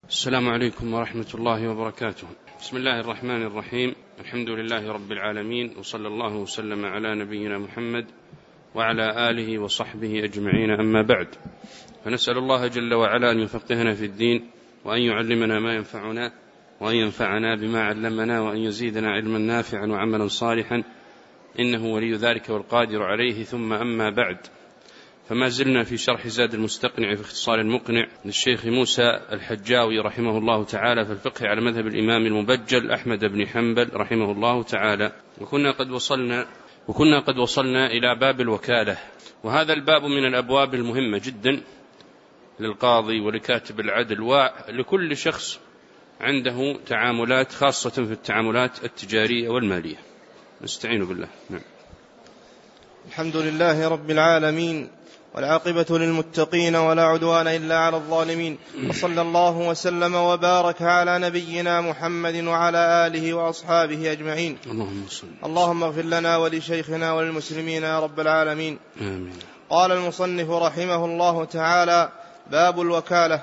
السلام عليكم ورحمة الله وبركاته. بسم الله الرحمن الرحيم. الحمد لله رب العالمين، وصلى الله وسلم على نبينا محمد وعلى آله وصحبه أجمعين، أما بعد، فنسأل الله جل وعلا أن يفقهنا في الدين، وأن يعلمنا ما ينفعنا، وأن ينفعنا بما علمنا، وأن يزيدنا علما نافعا وعملا صالحا، إنه ولي ذلك والقادر عليه. ثم أما بعد، فما زلنا في شرح زاد المستقنع في اختصار المقنع للشيخ موسى الحجاوي رحمه الله تعالى في الفقه على مذهب الإمام المبجل أحمد بن حنبل رحمه الله تعالى. وكنا قد وصلنا إلى باب الوكالة، وهذا الباب من الأبواب المهمة جدا للقاضي ولكاتب العدل ولكل شخص عنده تعاملات، خاصة في التعاملات التجارية والمالية. نستعين بالله. نعم. الحمد لله رب العالمين، والعاقبة للمتقين، ولا عدوان إلا على الظالمين، وصلى الله وسلم وبارك على نبينا محمد وعلى آله وأصحابه أجمعين. اللهم اغفر لنا ولشيخنا وللمسلمين يا رب العالمين. آمين. قال المصنف رحمه الله تعالى: باب الوكالة.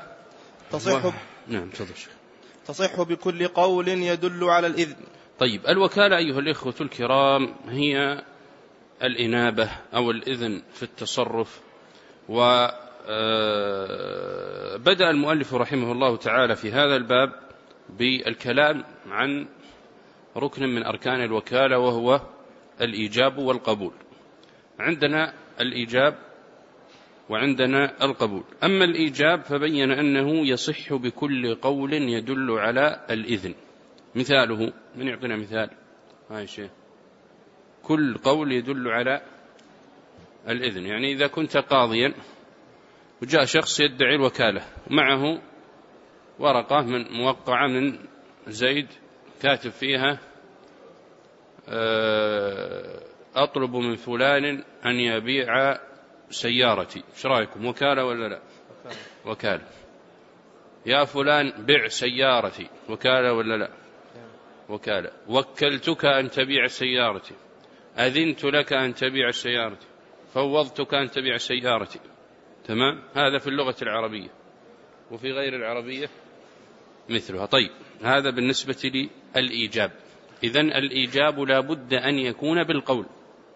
تصح بكل قول يدل على الإذن. طيب، الوكالة أيها الإخوة الكرام هي الإنابة أو الإذن في التصرف. وبدأ المؤلف رحمه الله تعالى في هذا الباب بالكلام عن ركن من أركان الوكالة، وهو الإيجاب والقبول. عندنا الإيجاب وعندنا القبول. أما الإيجاب فبين أنه يصح بكل قول يدل على الإذن. مثاله، من يعطينا مثال؟ هاي شيء كل قول يدل على الإذن. يعني إذا كنت قاضيا وجاء شخص يدعي الوكالة ومعه ورقة موقعة من زيد كاتب فيها أطلب من فلان أن يبيع سيارتي، ايش رأيكم؟ وكالة ولا لا؟ وكالة. يا فلان بع سيارتي، وكالة ولا لا؟ وكالة. وكلتك أن تبيع سيارتي، أذنت لك أن تبيع سيارتي، فوضتك أن تبيع سيارتي. تمام؟ هذا في اللغة العربية، وفي غير العربية مثلها. طيب، هذا بالنسبة للإيجاب. إذن الإيجاب لا بد أن يكون بالقول.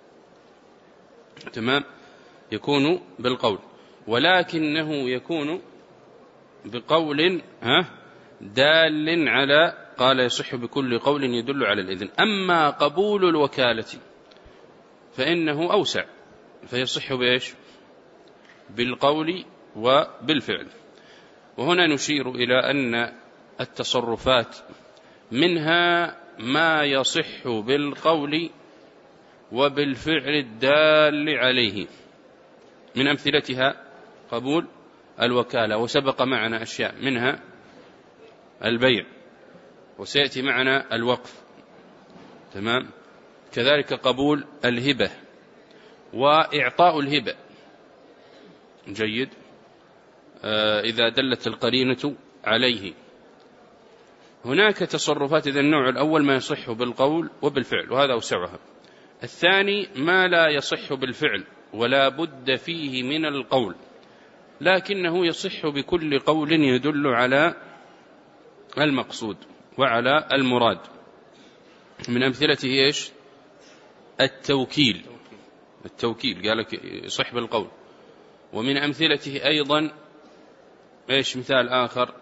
تمام؟ يكون بالقول، ولكنه يكون بقول دال على، قال يصح بكل قول يدل على الإذن. أما قبول الوكالة فإنه أوسع، فيصح بإيش؟ بالقول وبالفعل. وهنا نشير إلى أن التصرفات منها ما يصح بالقول وبالفعل الدال عليه، من أمثلتها قبول الوكالة، وسبق معنا أشياء منها البيع، وسيأتي معنا الوقف. تمام؟ كذلك قبول الهبة وإعطاء الهبة. جيد. إذا دلت القرينة عليه. هناك تصرفات. إذا النوع الأول ما يصح بالقول وبالفعل، وهذا أوسعها. الثاني ما لا يصح بالفعل ولا بد فيه من القول، لكنه يصح بكل قول يدل على المقصود وعلى المراد. من أمثلته إيش؟ التوكيل قال لك يصح بالقول. ومن أمثلته أيضا إيش؟ مثال آخر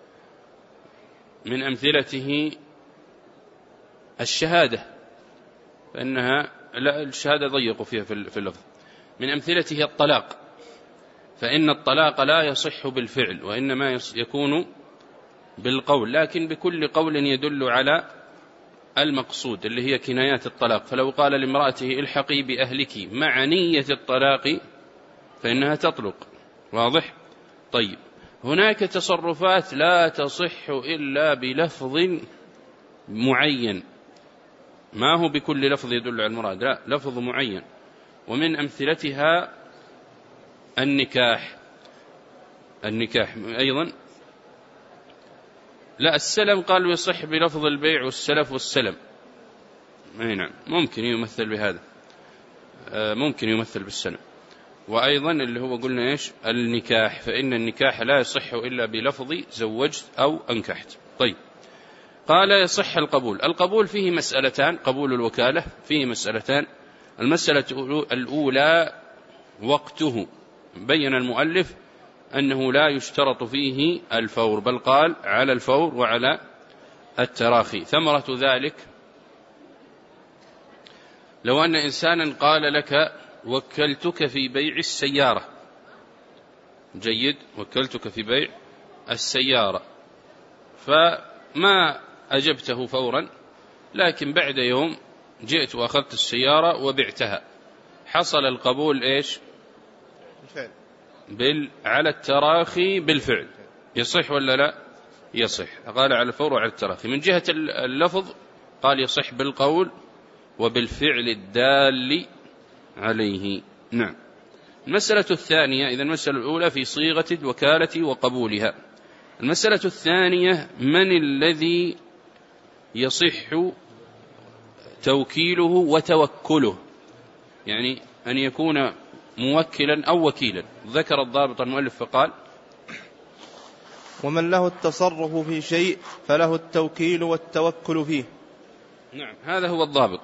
من أمثلته الشهادة، فإنها لا، الشهادة ضيقوا فيها في اللفظ. من أمثلته الطلاق، فإن الطلاق لا يصح بالفعل وإنما يكون بالقول، لكن بكل قول يدل على المقصود، اللي هي كنايات الطلاق. فلو قال لامرأته الحقي بأهلك مع نية الطلاق فإنها تطلق. واضح؟ طيب، هناك تصرفات لا تصح إلا بلفظ معين، ما هو بكل لفظ يدل على المراد، لا، لفظ معين. ومن أمثلتها النكاح أيضا. لا، السلم قالوا يصح بلفظ البيع والسلف والسلم. نعم، ممكن يمثل بهذا، ممكن يمثل بالسلم. وأيضا اللي هو قلنا إيش النكاح، فإن النكاح لا يصح إلا بلفظ زوجت أو أنكحت. طيب قال يصح القبول. القبول فيه مسألتان، قبول الوكالة فيه مسألتان. المسألة الأولى وقته، بين المؤلف أنه لا يشترط فيه الفور، بل قال على الفور وعلى التراخي. ثمرة ذلك لو أن إنسانا قال لك وكلتك في بيع السيارة، جيد، وكلتك في بيع السيارة، فما أجبته فورا، لكن بعد يوم جئت وأخذت السيارة وبعتها، حصل القبول إيش على التراخي بالفعل، يصح ولا لا؟ يصح. قال على الفور وعلى التراخي. من جهة اللفظ قال يصح بالقول وبالفعل الدال عليه. نعم. المسألة الثانية، إذا المسألة الأولى في صيغة الوكالة وقبولها. المسألة الثانية من الذي يصح توكيله وتوكله، يعني أن يكون موكلا أو وكيلا. ذكر الضابط المؤلف فقال ومن له التصرف في شيء فله التوكيل والتوكل فيه. نعم، هذا هو الضابط.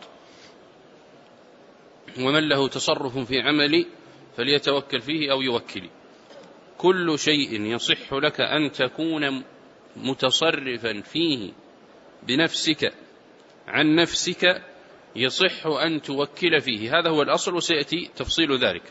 ومن له تصرف في عمل فليتوكل فيه أو يوكل. كل شيء يصح لك أن تكون متصرفا فيه بنفسك عن نفسك يصح أن توكل فيه، هذا هو الأصل، وسيأتي تفصيل ذلك.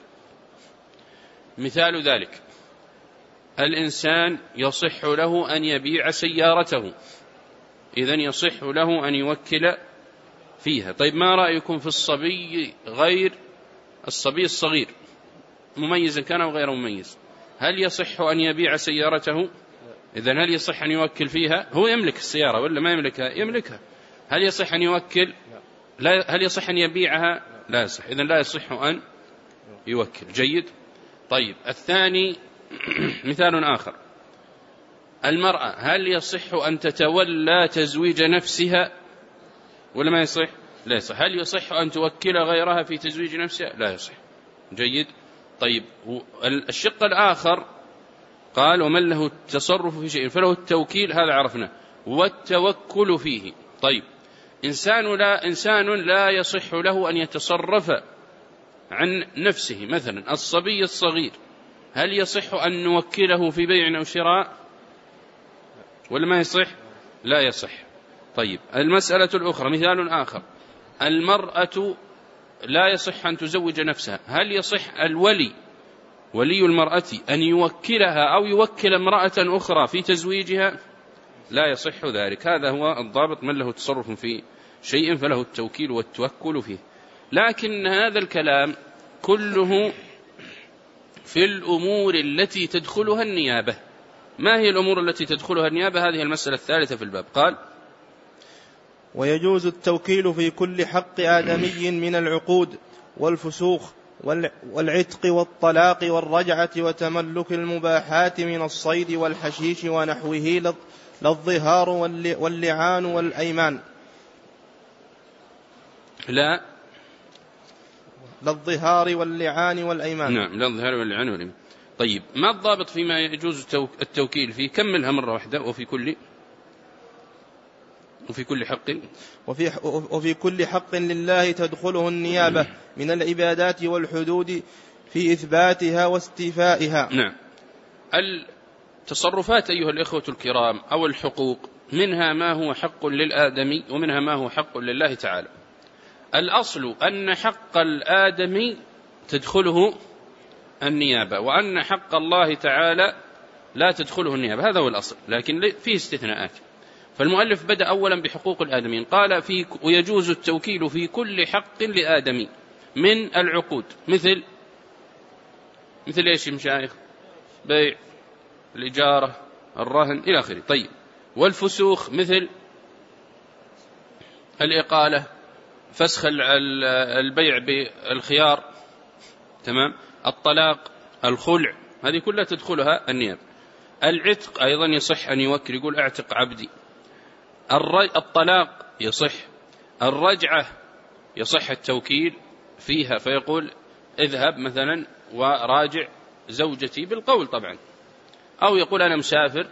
مثال ذلك الإنسان يصح له أن يبيع سيارته، إذن يصح له أن يوكل فيها. طيب ما رأيكم في الصبي غير الصبي الصغير، مميزا كان أو غير مميز، هل يصح أن يبيع سيارته؟ إذن هل يصح أن يوكل فيها؟ هو يملك السيارة ولا ما يملكها؟ يملكها. هل يصح أن يوكل؟ لا. هل يصح أن يبيعها؟ لا يصح. إذن لا يصح أن يوكل. جيد. طيب الثاني مثال آخر، المرأة هل يصح أن تتولى تزويج نفسها ولا ما يصح؟ لا يصح. هل يصح أن توكل غيرها في تزويج نفسها؟ لا يصح. جيد. طيب الشق الآخر قال ومن له التصرف في شيء فله التوكيل، هذا عرفنا، والتوكل فيه. طيب إنسان لا يصح له أن يتصرف عن نفسه، مثلا الصبي الصغير، هل يصح أن نوكله في بيع أو شراء ولا ما يصح؟ لا يصح. طيب المسألة الأخرى، مثال آخر، المرأة لا يصح أن تزوج نفسها، هل يصح ولي المرأة أن يوكلها أو يوكل امرأة أخرى في تزويجها؟ لا يصح ذلك. هذا هو الضابط، من له تصرف في شيء فله التوكيل والتوكل فيه. لكن هذا الكلام كله في الأمور التي تدخلها النيابة. ما هي الأمور التي تدخلها النيابة؟ هذه المسألة الثالثة في الباب. قال ويجوز التوكيل في كل حق آدمي من العقود والفسوخ والعتق والطلاق والرجعة وتملك المباحات من الصيد والحشيش ونحوه للظهار واللعان والأيمان. للظهار واللعان والأيمان. نعم، للظهار واللعان والأيمان. طيب ما الضابط فيما يجوز التوكيل فيه؟ كملها مرة واحدة. وفي كل حق وفي كل حق لله تدخله النيابة من العبادات والحدود في إثباتها واستيفائها. نعم. التصرفات أيها الإخوة الكرام أو الحقوق، منها ما هو حق للآدمي ومنها ما هو حق لله تعالى. الأصل أن حق الآدمي تدخله النيابة، وأن حق الله تعالى لا تدخله النيابة، هذا هو الأصل، لكن فيه استثناءات. فالمؤلف بدأ أولا بحقوق الآدمين، قال ويجوز التوكيل في كل حق لآدمي من العقود، مثل إيش مشايخ؟ بيع، الإجارة، الرهن إلى آخره. طيب والفسوخ مثل الإقالة، فسخ البيع بالخيار، تمام، الطلاق، الخلع، هذه كلها تدخلها النيابة. العتق أيضا يصح أن يوكل، يقول أعتق عبدي. الطلاق يصح. الرجعة يصح التوكيل فيها، فيقول اذهب مثلا وراجع زوجتي بالقول طبعا، أو يقول أنا مسافر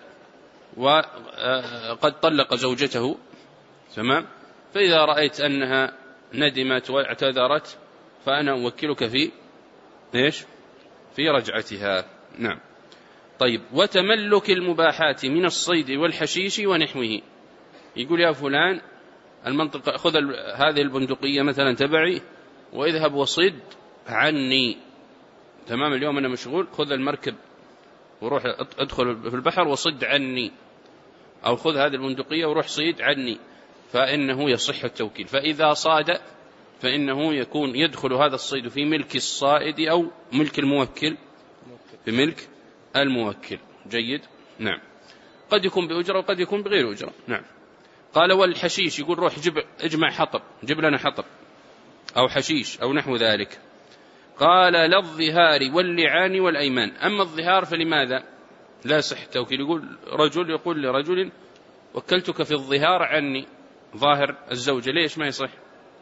وقد طلق زوجته، تمام، فإذا رأيت أنها ندمت واعتذرت فأنا أوكلك في إيش؟ في رجعتها. نعم. طيب، وتملك المباحات من الصيد والحشيش ونحوه. يقول يا فلان المنطقة خذ هذه البندقية مثلا تبعي واذهب وصد عني، تمام، اليوم أنا مشغول، خذ المركب وروح ادخل في البحر وصد عني، أو خذ هذه البندقية وروح صيد عني، فإنه يصح التوكيل. فإذا صاد فإنه يكون يدخل هذا الصيد في ملك الصائد أو ملك الموكل، في ملك الموكل. جيد. نعم. قد يكون بأجرة وقد يكون بغير أجرة. نعم. قال والحشيش، يقول روح اجمع حطب، جيب لنا حطب أو حشيش أو نحو ذلك. قال للظهار واللعان والأيمان. أما الظهار فلماذا لا يصح التوكيل؟ يقول رجل يقول لرجل وكلتك في الظهار عني، ظاهر الزوجة، ليش ما يصح؟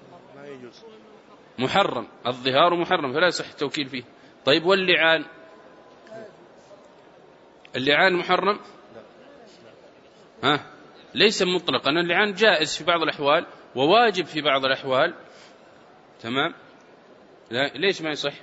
محرم، الظهار محرم فلا يصح التوكيل فيه. طيب واللعان؟ اللعان محرم؟ ليس مطلقا، اللعان جائز في بعض الأحوال وواجب في بعض الأحوال، تمام. ليش ما يصح؟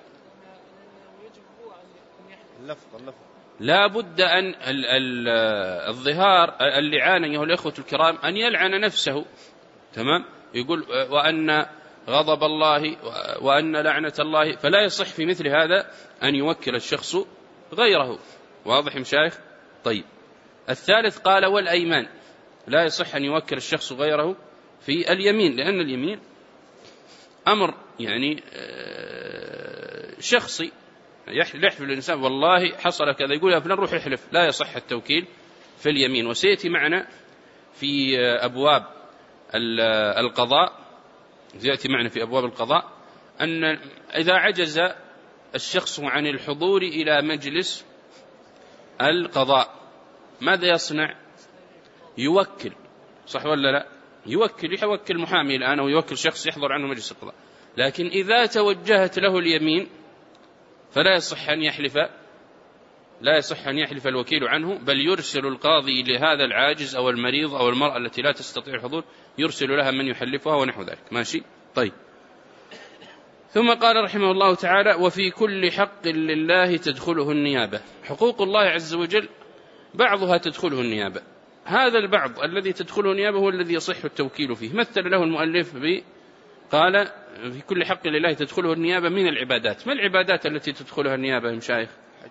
لا بد أن الظهار اللعان أيها الأخوة الكرام أن يلعن نفسه، تمام. يقول وأن غضب الله وأن لعنة الله، فلا يصح في مثل هذا أن يوكل الشخص غيره. واضح مشايخ؟ طيب، الثالث قال والأيمان. لا يصح أن يوكل الشخص غيره في اليمين، لأن اليمين أمر يعني شخصي، يحلف الإنسان والله حصل كذا، يقول يا فلان روح يحلف، لا يصح التوكيل في اليمين. وسيأتي معنا في أبواب القضاء، يأتي معنا في أبواب القضاء أن إذا عجز الشخص عن الحضور إلى مجلس القضاء ماذا يصنع؟ يوكل، صح ولا لا؟ يوكل محامي الآن، أو يوكل شخص يحضر عنه مجلس القضاء. لكن إذا توجهت له اليمين فلا يصح أن يحلف، لا يصح أن يحلف الوكيل عنه، بل يرسل القاضي لهذا العاجز أو المريض أو المرأة التي لا تستطيع الحضور، يرسل لها من يحلفها ونحو ذلك. ماشي؟ طيب. ثم قال رحمه الله تعالى وفي كل حق لله تدخله النيابة. حقوق الله عز وجل بعضها تدخله النيابة، هذا البعض الذي تدخله النيابة هو الذي يصح التوكيل فيه. مثل له المؤلف قال في كل حق لله تدخله النيابة من العبادات. ما العبادات التي تدخلها النيابة يا مشايخ؟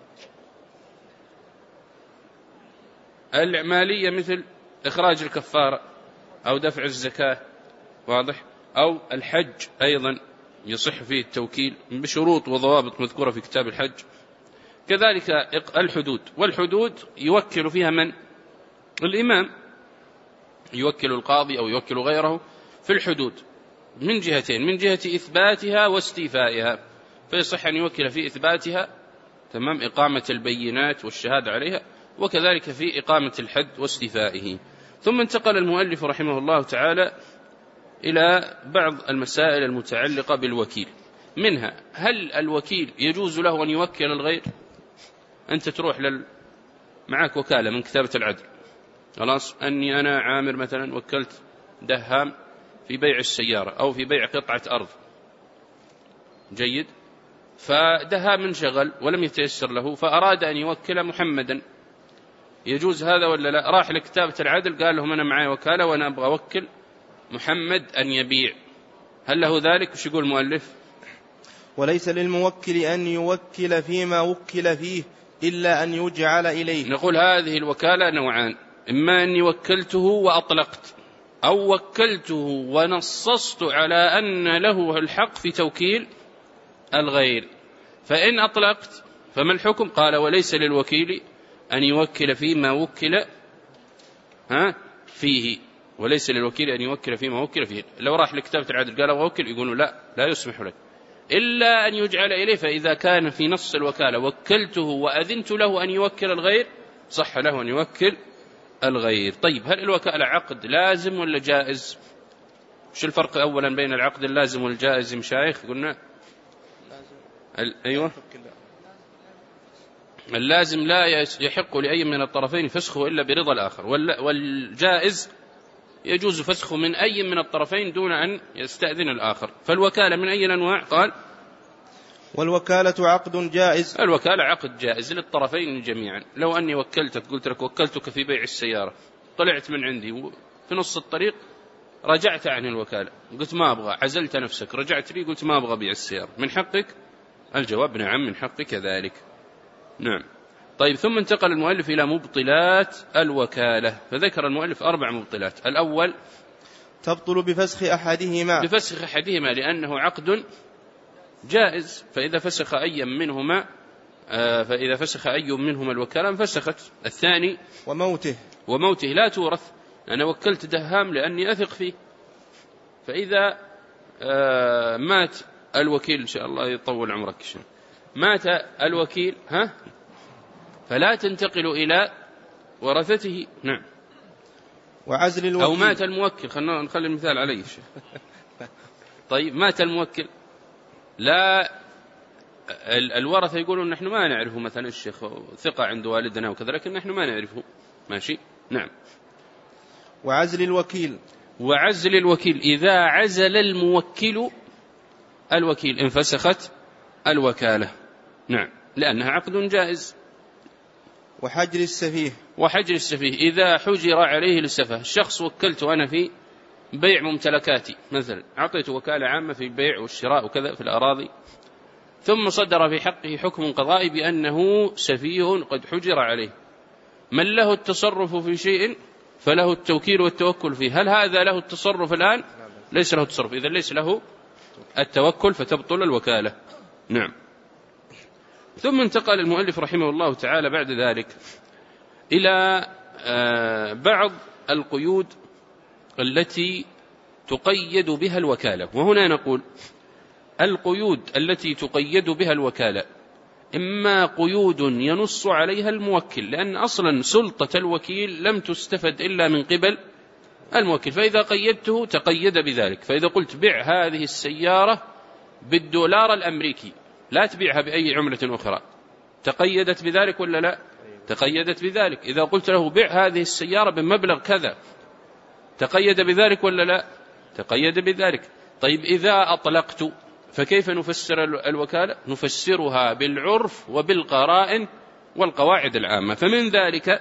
المالية مثل إخراج الكفارة أو دفع الزكاة، واضح، أو الحج أيضا يصح فيه التوكيل بشروط وضوابط مذكورة في كتاب الحج. كذلك الحدود، والحدود يوكل فيها من؟ الإمام، يوكل القاضي أو يوكل غيره في الحدود من جهتين، من جهة إثباتها واستيفائها، فيصح أن يوكل في إثباتها، تمام، إقامة البينات والشهادة عليها، وكذلك في إقامة الحد واستيفائه. ثم انتقل المؤلف رحمه الله تعالى إلى بعض المسائل المتعلقة بالوكيل، منها هل الوكيل يجوز له أن يوكل الغير؟ أنت تروح معك وكالة من كتابة العدل، خلاص، أني أنا عامر مثلا وكلت دهام في بيع السيارة أو في بيع قطعة أرض، جيد، فدهام انشغل ولم يتيسر له فأراد أن يوكل محمدا، يجوز هذا ولا لا؟ راح لكتابة العدل قال لهم أنا معي وكالة وأنا أبغى أوكل محمد أن يبيع، هل له ذلك؟ وش يقول المؤلف؟ وليس للموكل أن يوكل فيما وكل فيه إلا أن يجعل إليه. نقول هذه الوكالة نوعان، إما أني وكلته وأطلقت، أو وكلته ونصصت على أن له الحق في توكيل الغير. فإن أطلقت فما الحكم؟ قال وليس للوكيل أن يوكل فيما وكل فيه، وليس للوكيل أن يوكل فيما وكل فيه. لو راح لكتابة العدل قال وكل، يقولوا لا يسمح لك إلا أن يجعل إليه. فإذا كان في نص الوكالة وكلته وأذنت له أن يوكل الغير صح له أن يوكل الغير. طيب، هل الوكالة عقد لازم ولا جائز؟ وش الفرق أولا بين العقد اللازم والجائز مشايخ؟ قلنا أيوة، اللازم لا يحق لأي من الطرفين فسخه إلا برضا الآخر، والجائز يجوز فسخه من أي من الطرفين دون أن يستأذن الآخر. فالوكالة من أي الأنواع؟ قال والوكالة عقد جائز. الوكالة عقد جائز للطرفين جميعا. لو أني وكلتك، قلت لك وكلتك في بيع السيارة، طلعت من عندي في نص الطريق رجعت عن الوكالة، قلت ما أبغى، عزلت نفسك، رجعت لي قلت ما أبغى بيع السيارة، من حقك؟ الجواب نعم، من حقك ذلك. نعم. طيب، ثم انتقل المؤلف إلى مبطلات الوكالة، فذكر المؤلف 4 مبطلات. الأول تبطل بفسخ أحدهما، بفسخ أحدهما لأنه عقد جائز، فإذا فسخ أي منهما الوكالة انفسخت. الثاني وموته لا تورث، أنا وكلت دهام لأني أثق فيه، فإذا مات الوكيل، إن شاء الله يطول عمرك، مات الوكيل فلا تنتقل إلى ورثته. نعم. وعزل الوكيل، أو مات الموكل، خلينا نخلي المثال عليه. طيب، مات الموكل، لا الورثة يقولون نحن ما نعرفه، مثلا الشيخ ثقة عند والدنا وكذا، لكن نحن ما نعرفه. ماشي. نعم. وعزل الوكيل إذا عزل الموكل الوكيل انفسخت الوكالة. نعم، لأنها عقد جائز. وحجر السفيه إذا حجر عليه للسفه. الشخص وكلته أنا في بيع ممتلكاتي مثلا، أعطيته وكالة عامة في البيع والشراء وكذا في الأراضي، ثم صدر في حقه حكم قضائي بأنه سفيه قد حجر عليه، من له التصرف في شيء فله التوكيل والتوكل فيه. هل هذا له التصرف الآن؟ ليس له التصرف، إذا ليس له التوكل فتبطل الوكالة. نعم. ثم انتقل المؤلف رحمه الله تعالى بعد ذلك إلى بعض القيود التي تقيد بها الوكالة. وهنا نقول القيود التي تقيد بها الوكالة إما قيود ينص عليها الموكل، لأن أصلا سلطة الوكيل لم تستفد إلا من قبل الموكل، فإذا قيدته تقيد بذلك. فإذا قلت بيع هذه السيارة بالدولار الأمريكي، لا تبيعها بأي عملة أخرى، تقيدت بذلك ولا لا؟ تقيدت بذلك. إذا قلت له بيع هذه السيارة بمبلغ كذا، تقيد بذلك ولا لا؟ تقيد بذلك. طيب، إذا أطلقت فكيف نفسر الوكالة؟ نفسرها بالعرف وبالقرائن والقواعد العامة. فمن ذلك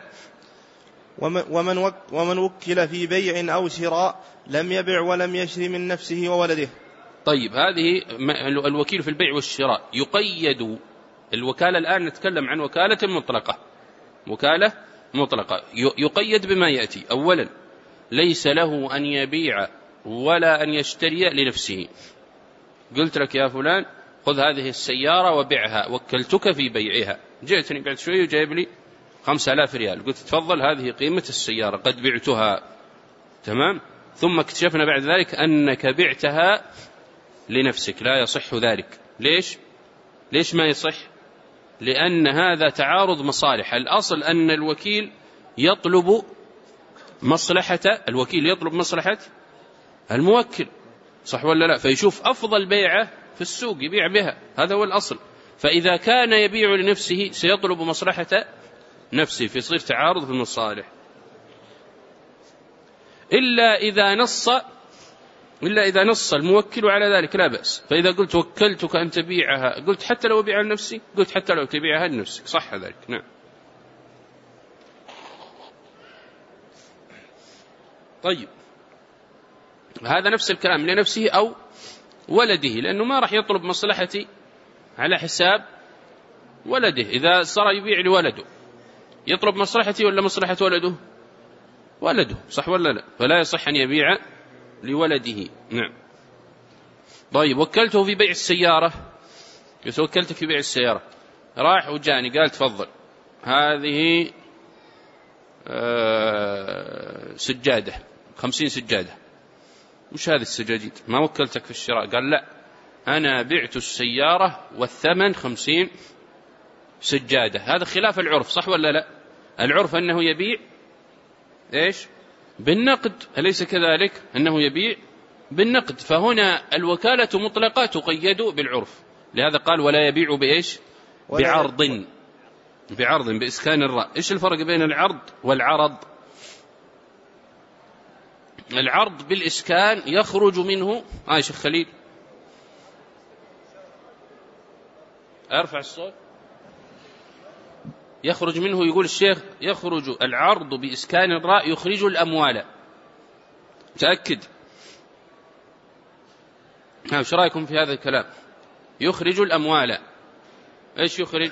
ومن وكل في بيع أو شراء لم يبع ولم يشري من نفسه وولده. طيب، هذه الوكيل في البيع والشراء يقيد. الوكالة الآن نتكلم عن وكالة مطلقة، يقيد بما يأتي. أولا، ليس له أن يبيع ولا أن يشتري لنفسه. قلت لك يا فلان خذ هذه السيارة وبيعها، وكلتك في بيعها، جئتني بعد شوي وجايب لي 5000 ريال، قلت تفضل هذه قيمة السيارة قد بعتها، تمام. ثم اكتشفنا بعد ذلك أنك بعتها لنفسك، لا يصح ذلك. ليش ما يصح؟ لأن هذا تعارض مصالح. الأصل أن الوكيل يطلب مصلحة الموكل، صح ولا لا؟ فيشوف أفضل بيعة في السوق يبيع بها، هذا هو الأصل. فإذا كان يبيع لنفسه سيطلب مصلحة نفسه، فيصير تعارض في المصالح. إلا إذا نص الموكل على ذلك لا بأس. فإذا قلت وكلتك أن تبيعها، قلت حتى لو أبيعها لنفسي، قلت حتى لو تبيعها لنفسك، صح ذلك. نعم. طيب، هذا نفس الكلام لنفسه أو ولده، لأنه ما راح يطلب مصلحتي على حساب ولده. إذا صار يبيع لولده يطلب مصلحتي ولا مصلحة ولده، صح ولا لا؟ فلا يصح أن يبيع لولده. نعم. طيب، وكلته في بيع السيارة، وكلتك في بيع السيارة، راح وجاني قال تفضل هذه سجادة 50 سجادة. وش هذه السجاجيد؟ ما وكلتك في الشراء. قال لا، أنا بعت السيارة والثمن 50 سجادة. هذا خلاف العرف، صح ولا لا؟ العرف أنه يبيع بالنقد، أليس كذلك؟ أنه يبيع بالنقد. فهنا الوكالة مطلقة تقيد بالعرف، لهذا قال ولا يبيع بإيش؟ بعرض، بعرض بإسكان الراء. إيش الفرق بين العرض والعرض؟ العرض بالإسكان يخرج منه شيخ خليل أرفع الصوت. يخرج منه، يقول الشيخ يخرج العرض بإسكان الراء يخرج الأموال. تأكد. ايش رأيكم في هذا الكلام؟ يخرج الأموال. ايش يخرج؟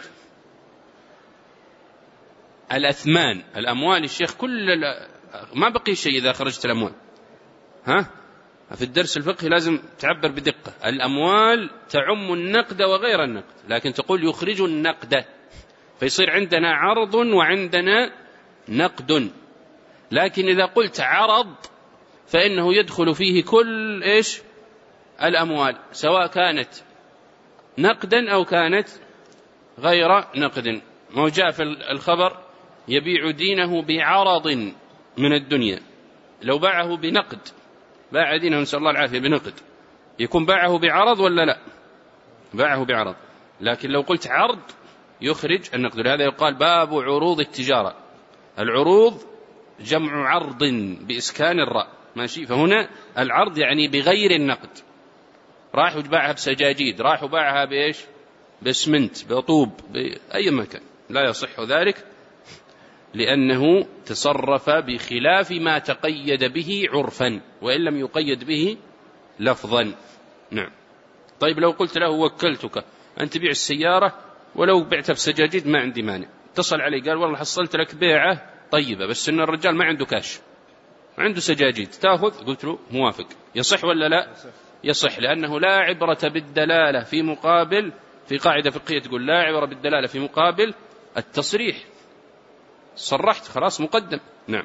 الأثمان، الأموال. الشيخ ما بقي شيء إذا خرجت الأموال. في الدرس الفقهي لازم تعبر بدقة. الأموال تعم النقد وغير النقد، لكن تقول يخرج النقد، فيصير عندنا عرض وعندنا نقد. لكن إذا قلت عرض فإنه يدخل فيه كل الأموال، سواء كانت نقدا أو كانت غير نقد. ما جاء في الخبر يبيع دينه بعرض من الدنيا. لو باعه بنقد، باع دينه نسأل الله العافية بنقد، يكون باعه بعرض ولا لا؟ باعه بعرض. لكن لو قلت عرض يخرج النقد. لهذا يقال باب عروض التجارة. العروض جمع عرض بإسكان الراء، ماشي. فهنا العرض يعني بغير النقد. راح وباعها بسجاجيد، راح وباعها بإيش؟ باسمنت، بطوب، بأي مكان، لا يصح ذلك، لأنه تصرف بخلاف ما تقيد به عرفا، وإن لم يقيد به لفظا. نعم. طيب لو قلت له وكلتك أن تبيع السيارة ولو بعتها بسجاجيد ما عندي مانع، اتصل علي قال والله حصلت لك بيعة طيبة، بس إن الرجال ما عنده كاش، عنده سجاجيد، تأخذ؟ قلت له موافق. يصح ولا لا؟ يصح، لأنه لا عبرة بالدلالة في مقابل، في قاعدة فقهية تقول لا عبرة بالدلالة في مقابل التصريح. صرحت خلاص مقدم. نعم.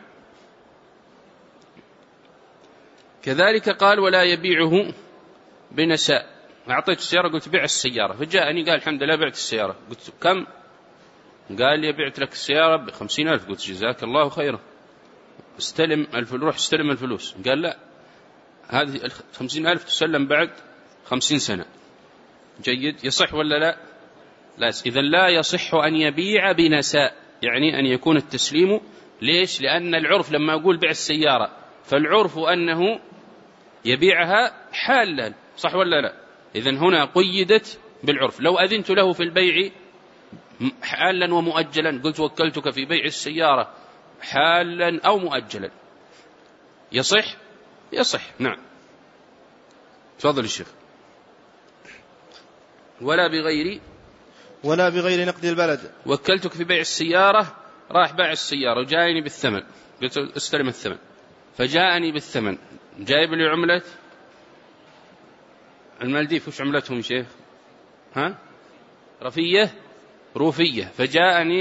كذلك قال ولا يبيعه بنساء. أعطيت السيارة قلت بيع السيارة، فجاءني قال الحمد لله بعت السيارة. قلت كم؟ قال لي بعت لك السيارة ب50,000. قلت جزاك الله خيرا، استلم روح استلم الفلوس. قال لا، هذه 50,000 تسلم بعد 50 سنة. جيد. يصح ولا لا؟ لا. إذن لا يصح أن يبيع بنساء، يعني أن يكون التسليم. ليش؟ لأن العرف لما أقول بيع السيارة فالعرف أنه يبيعها حالا، صح ولا لا؟ إذن هنا قيدت بالعرف. لو أذنت له في البيع حالا ومؤجلا، قلت وكلتك في بيع السيارة حالا أو مؤجلا، يصح؟ يصح. نعم. تفضل الشيخ. ولا بغير نقد البلد. وكلتك في بيع السيارة، راح باع السيارة وجاءني بالثمن، قلت استلم الثمن، فجاءني بالثمن، جايب لي عملة المالديف. وش عملتهم شيخ؟ روفية. فجاءني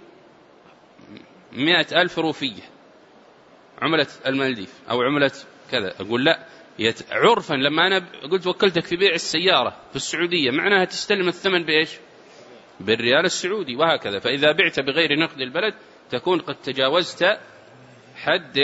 ب100,000 روفية، عملة المالديف أو عملة كذا. أقول لا، عرفا لما أنا قلت وكلتك في بيع السيارة في السعودية معناها تستلم الثمن بإيش؟ بالريال السعودي، وهكذا. فإذا بعت بغير نقد البلد تكون قد تجاوزت حد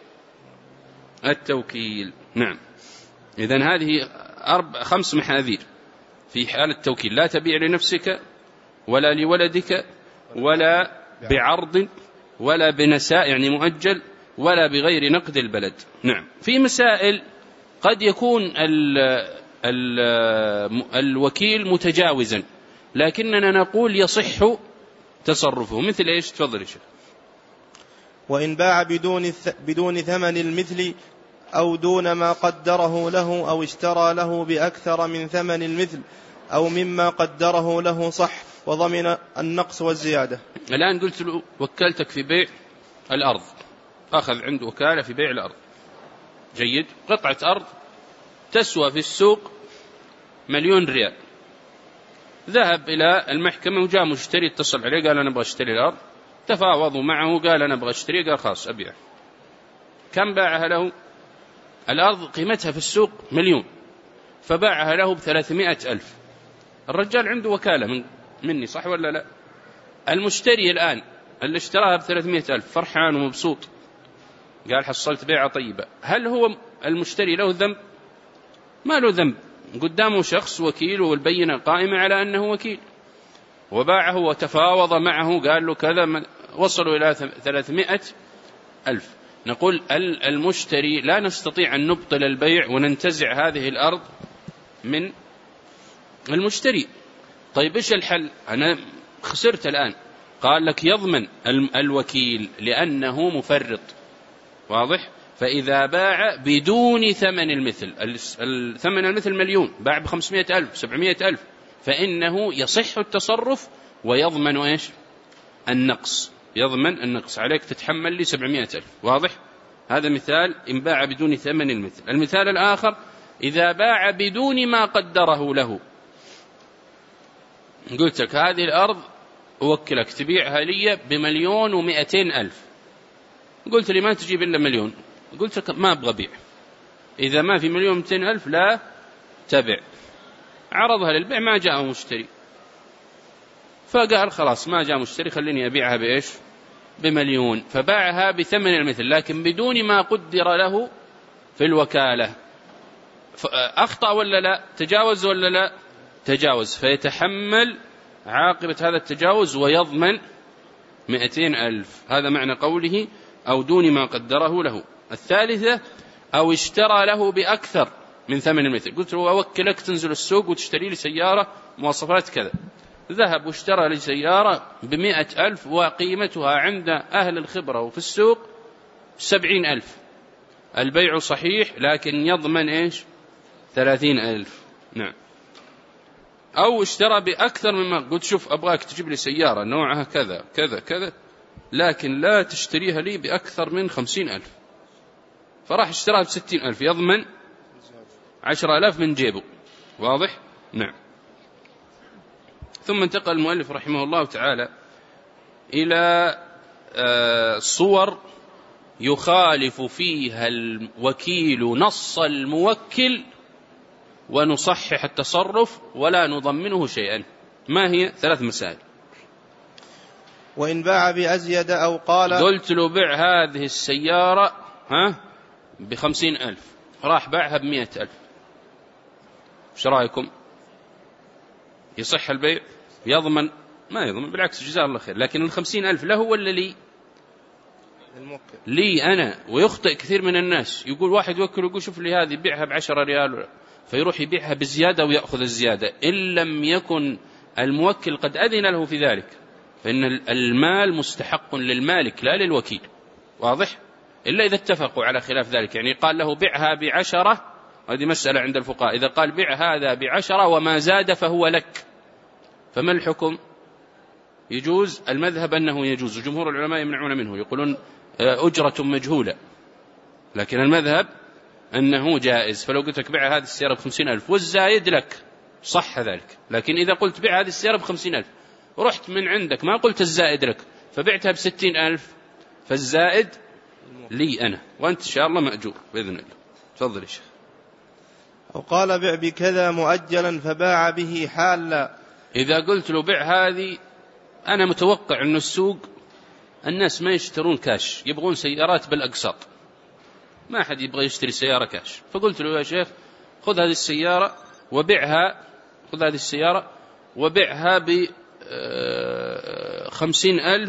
التوكيل. نعم. إذن هذه 5 محاذير في حال التوكيل: لا تبيع لنفسك ولا لولدك ولا بعرض ولا بنساء يعني مؤجل ولا بغير نقد البلد. نعم. في مسائل قد يكون الوكيل متجاوزا، لكننا نقول يصح تصرفه. مثل إيش؟ تفضل يا شيخ. وإن باع بدون ثمن المثل أو دون ما قدره له، أو اشترى له بأكثر من ثمن المثل أو مما قدره له، صح، وضمن النقص والزيادة. الآن قلت له وكلتك في بيع الأرض، أخذ عنده وكالة في بيع الأرض. جيد. قطعة أرض تسوى في السوق 1,000,000 ريال. ذهب إلى المحكمة وجاء مشتري، اتصل عليه قال أنا أبغى أشتري الأرض، تفاوضوا معه قال أنا أبغى أشتري، قال خلاص أبيع. كم باعها له؟ الأرض قيمتها في السوق 1,000,000، فباعها له ب300,000. الرجال عنده وكالة مني، صح ولا لا؟ المشتري الآن اللي اشتراها ب300,000 فرحان ومبسوط، قال حصلت بيعة طيبة. هل هو المشتري له ذنب؟ ما له ذنب، قدامه شخص وكيل والبينة قائمة على أنه وكيل، وباعه وتفاوض معه قال له كذا، وصلوا إلى 300,000. نقول المشتري لا نستطيع أن نبطل البيع وننتزع هذه الأرض من المشتري. طيب إيش الحل؟ أنا خسرت الآن. قال لك يضمن الوكيل لأنه مفرط، واضح؟ فإذا باع بدون ثمن المثل، الثمن المثل مليون، باع ب500,000 700,000، فإنه يصح التصرف ويضمن إيش؟ النقص، يضمن النقص، عليك تتحمل لي 700,000. واضح؟ هذا مثال إن باع بدون ثمن المثل. المثال الآخر إذا باع بدون ما قدره له. قلت لك هذه الأرض أوكلك تبيعها لي ب1,200,000، قلت لي ما تجيب إلا 1,000,000، قلت لك ما أبغى بيع، إذا ما في 1,200,000 لا تبع. عرضها للبيع ما جاء مشتري، فقال خلاص ما جاء مشتري خليني أبيعها بإيش؟ ب1,000,000، فباعها بثمن المثل لكن بدون ما قدر له في الوكالة. أخطأ ولا لا؟ تجاوز ولا لا؟ تجاوز، فيتحمل عاقبة هذا التجاوز ويضمن 200,000. هذا معنى قوله أو دون ما قدره له. الثالثة أو اشترى له بأكثر من ثمن المثل. قلت له أوكلك تنزل السوق وتشتري لي سيارة مواصفات كذا، ذهب واشترى لي سيارة ب100,000 وقيمتها عند أهل الخبرة وفي السوق 70,000. البيع صحيح لكن يضمن إيش؟ 30,000. نعم. أو اشترى بأكثر مما قلت شوف أبغاك تجيب لي سيارة نوعها كذا كذا كذا لكن لا تشتريها لي بأكثر من 50,000، فراح اشتراها ب60,000، يضمن 10,000 من جيبه. واضح؟ نعم. ثم انتقل المؤلف رحمه الله تعالى إلى صور يخالف فيها الوكيل نص الموكل ونصحح التصرف ولا نضمنه شيئا. ما هي؟ 3 مسائل. وإن باع بأزيد أو قال قلت له بع هذه السيارة ب50,000، راح باعها ب100,000، ايش رأيكم؟ يصح البيع؟ يضمن؟ ما يضمن، بالعكس جزاه الله خير. لكن 50,000 له ولا لي؟ الموكل لي أنا. ويخطئ كثير من الناس، يقول واحد يوكل ويقول شوف لي هذه بيعها ب10 ريال، فيروح يبيعها بزيادة ويأخذ الزيادة إن لم يكن الموكل قد أذن له في ذلك، فإن المال مستحق للمالك لا للوكيل. واضح؟ إلا إذا اتفقوا على خلاف ذلك، يعني قال له بيعها ب10، هذه مسألة عند الفقهاء، إذا قال بيع هذا ب10 وما زاد فهو لك، فما الحكم؟ يجوز. المذهب أنه يجوز، وجمهور العلماء يمنعون منه، يقولون أجرة مجهولة، لكن المذهب أنه جائز. فلو قلت لك بيع هذه السيارة ب50,000 والزايد لك صح ذلك، لكن إذا قلت بيع هذه السيارة ب50,000 ورحت من عندك ما قلت الزائد لك فبعتها ب60,000، فالزائد لي أنا وأنت إن شاء الله مأجور بإذن الله. تفضل يا شيخ. أو قال بع بكذا مؤجلا فباع به حالا. إذا قلت له بيع هذه، أنا متوقع أن السوق الناس ما يشترون كاش، يبغون سيارات بالأقساط، ما أحد يبغى يشتري سيارة كاش. فقلت له يا شيخ خذ هذه السيارة وبيعها، خذ هذه السيارة وبيعها ب50,000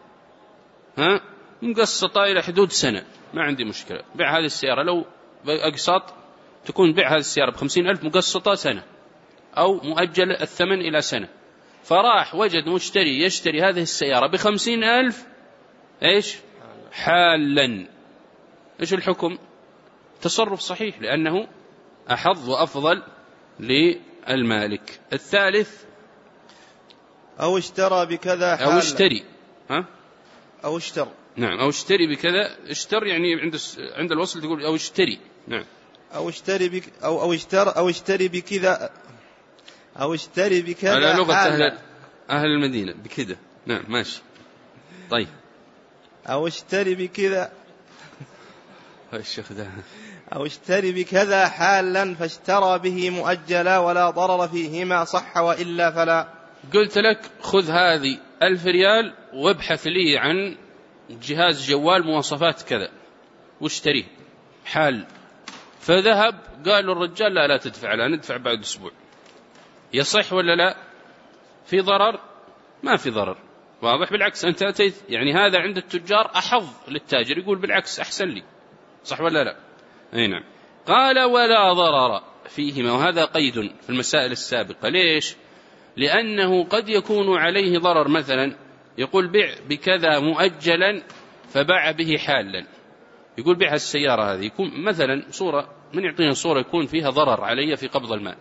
مقسطة إلى حدود سنة، ما عندي مشكلة. بيع هذه السيارة لو أقساط تكون بيع هذه السيارة ب50,000 مقسطة سنة أو مؤجل الثمن إلى سنة. فراح وجد مشتري يشتري هذه السيارة ب50,000 إيش؟ حالا. إيش الحكم؟ تصرف صحيح لأنه أحظ وأفضل للمالك. الثالث أو اشترى بكذا حالا. أو اشتري أو اشتر. نعم. أو اشتري بكذا، اشتر يعني عند الوصل تقول أو اشتري. نعم. أو اشتري أو اشتري بكذا، أو اشتري بكذا على لغة حالا. أهل المدينة بكذا. نعم ماشي. طيب. أو اشتري بكذا الشيخ ده. أو اشتري بكذا حالا فاشترى به مؤجلا ولا ضرر فيهما صح وإلا فلا. قلت لك خذ هذه 1000 ريال وابحث لي عن جهاز جوال مواصفات كذا واشتريه حال، فذهب قالوا الرجال لا تدفع، لا ندفع بعد أسبوع. يصح ولا لا؟ في ضرر؟ ما في ضرر، واضح. بالعكس أنت أتيت، يعني هذا عند التجار أحظ للتاجر، يقول بالعكس أحسن لي، صح ولا لا؟ أي نعم. قال ولا ضرر فيهما، وهذا قيد في المسائل السابقة. ليش؟ لأنه قد يكون عليه ضرر، مثلا يقول بيع بكذا مؤجلا فباع به حالا، يقول بيع السيارة هذه، يكون مثلا صورة من يعطينا صورة يكون فيها ضرر علي في قبض المال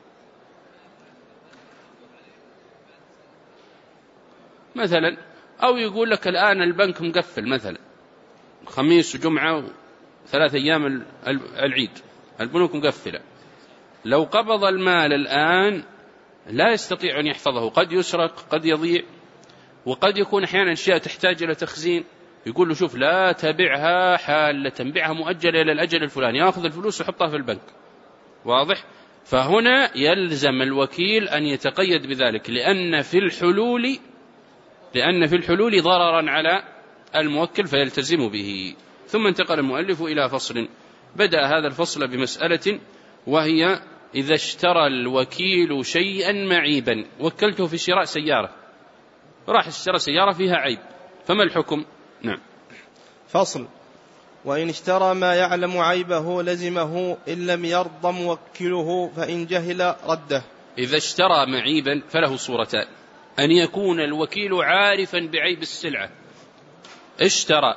مثلا، أو يقول لك الآن البنك مقفل مثلا خميس وجمعة و3 أيام العيد، البنوك مقفلة، لو قبض المال الآن لا يستطيع أن يحفظه، قد يسرق، قد يضيع، وقد يكون أحيانا أشياء تحتاج إلى تخزين، يقول له شوف لا تبعها حالة، بيعها مؤجلة إلى الأجل الفلاني، يأخذ الفلوس ويحطها في البنك، واضح. فهنا يلزم الوكيل أن يتقيد بذلك، لأن في الحلول ضررا على الموكل فيلتزم به. ثم انتقل المؤلف إلى فصل، بدأ هذا الفصل بمسألة، وهي إذا اشترى الوكيل شيئا معيبا، وكلته في شراء سيارة، راح اشترى سيارة فيها عيب، فما الحكم؟ نعم. فصل. وإن اشترى ما يعلم عيبه لزمه إن لم يرض موكله، فإن جهل رده. إذا اشترى معيبا فله صورتان: أن يكون الوكيل عارفا بعيب السلعة، اشترى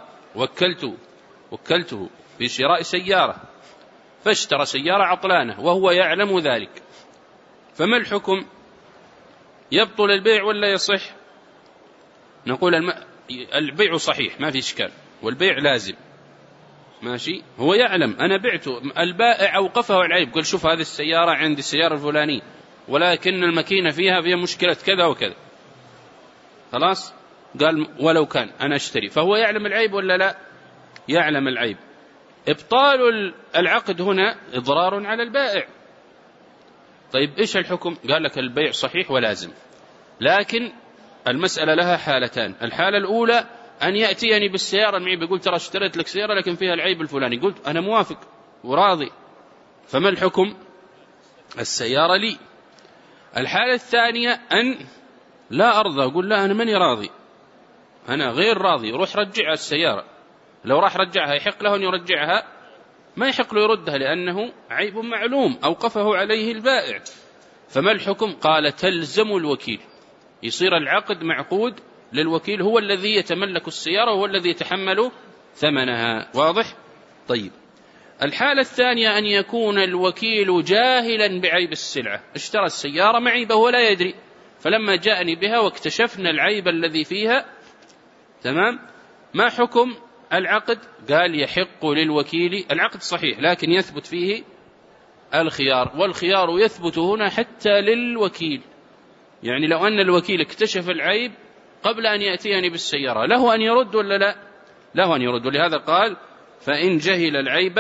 وكلته في شراء سيارة، فاشترى سيارة عطلانة وهو يعلم ذلك، فما الحكم؟ يبطل البيع ولا يصح؟ نقول البيع صحيح ما في إشكال، والبيع لازم ماشي، هو يعلم أنا بعته، البائع أوقفه العيب، قال شوف هذه السيارة عندي السيارة الفلانية، ولكن الماكينة فيها مشكلة كذا وكذا، خلاص قال ولو كان أنا أشتري، فهو يعلم العيب ولا لا؟ يعلم العيب. إبطال العقد هنا إضرار على البائع. طيب إيش الحكم؟ قال لك البيع صحيح ولازم، لكن المسألة لها حالتان: الحالة الأولى أن يأتيني بالسيارة المعيب، يقول ترى اشتريت لك سيارة لكن فيها العيب الفلاني، قلت أنا موافق وراضي، فما الحكم؟ السيارة لي. الحالة الثانية أن لا أرضى، أقول لا أنا ماني راضي، أنا غير راضي، روح رجع السيارة. لو راح رجعها يحق له أن يرجعها؟ ما يحق له يردها، لأنه عيب معلوم أوقفه عليه البائع. فما الحكم؟ قال تلزم الوكيل، يصير العقد معقود للوكيل، هو الذي يتملك السيارة وهو الذي يتحمل ثمنها، واضح؟ طيب الحالة الثانية أن يكون الوكيل جاهلا بعيب السلعة، اشترى السيارة معيبة ولا يدري، فلما جاءني بها واكتشفنا العيب الذي فيها، تمام، ما حكم العقد؟ قال يحق للوكيل، العقد صحيح لكن يثبت فيه الخيار، والخيار يثبت هنا حتى للوكيل، يعني لو أن الوكيل اكتشف العيب قبل أن يأتيني بالسيارة له أن يرد ولا لا؟ له أن يرد، ولهذا قال فإن جهل العيب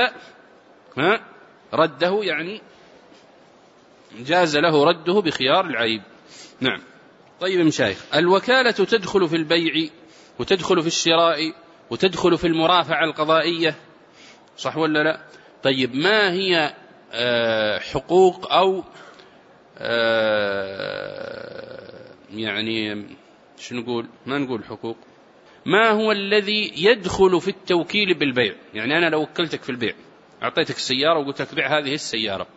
رده، يعني جاز له رده بخيار العيب. نعم. طيب مشايخ، الوكالة تدخل في البيع وتدخل في الشراء وتدخل في المرافعة القضائية، صح ولا لا؟ طيب ما هي حقوق أو يعني شو نقول؟ ما نقول حقوق، ما هو الذي يدخل في التوكيل بالبيع؟ يعني أنا لو وكلتك في البيع، أعطيتك السيارة وقلت لك بيع هذه السيارة،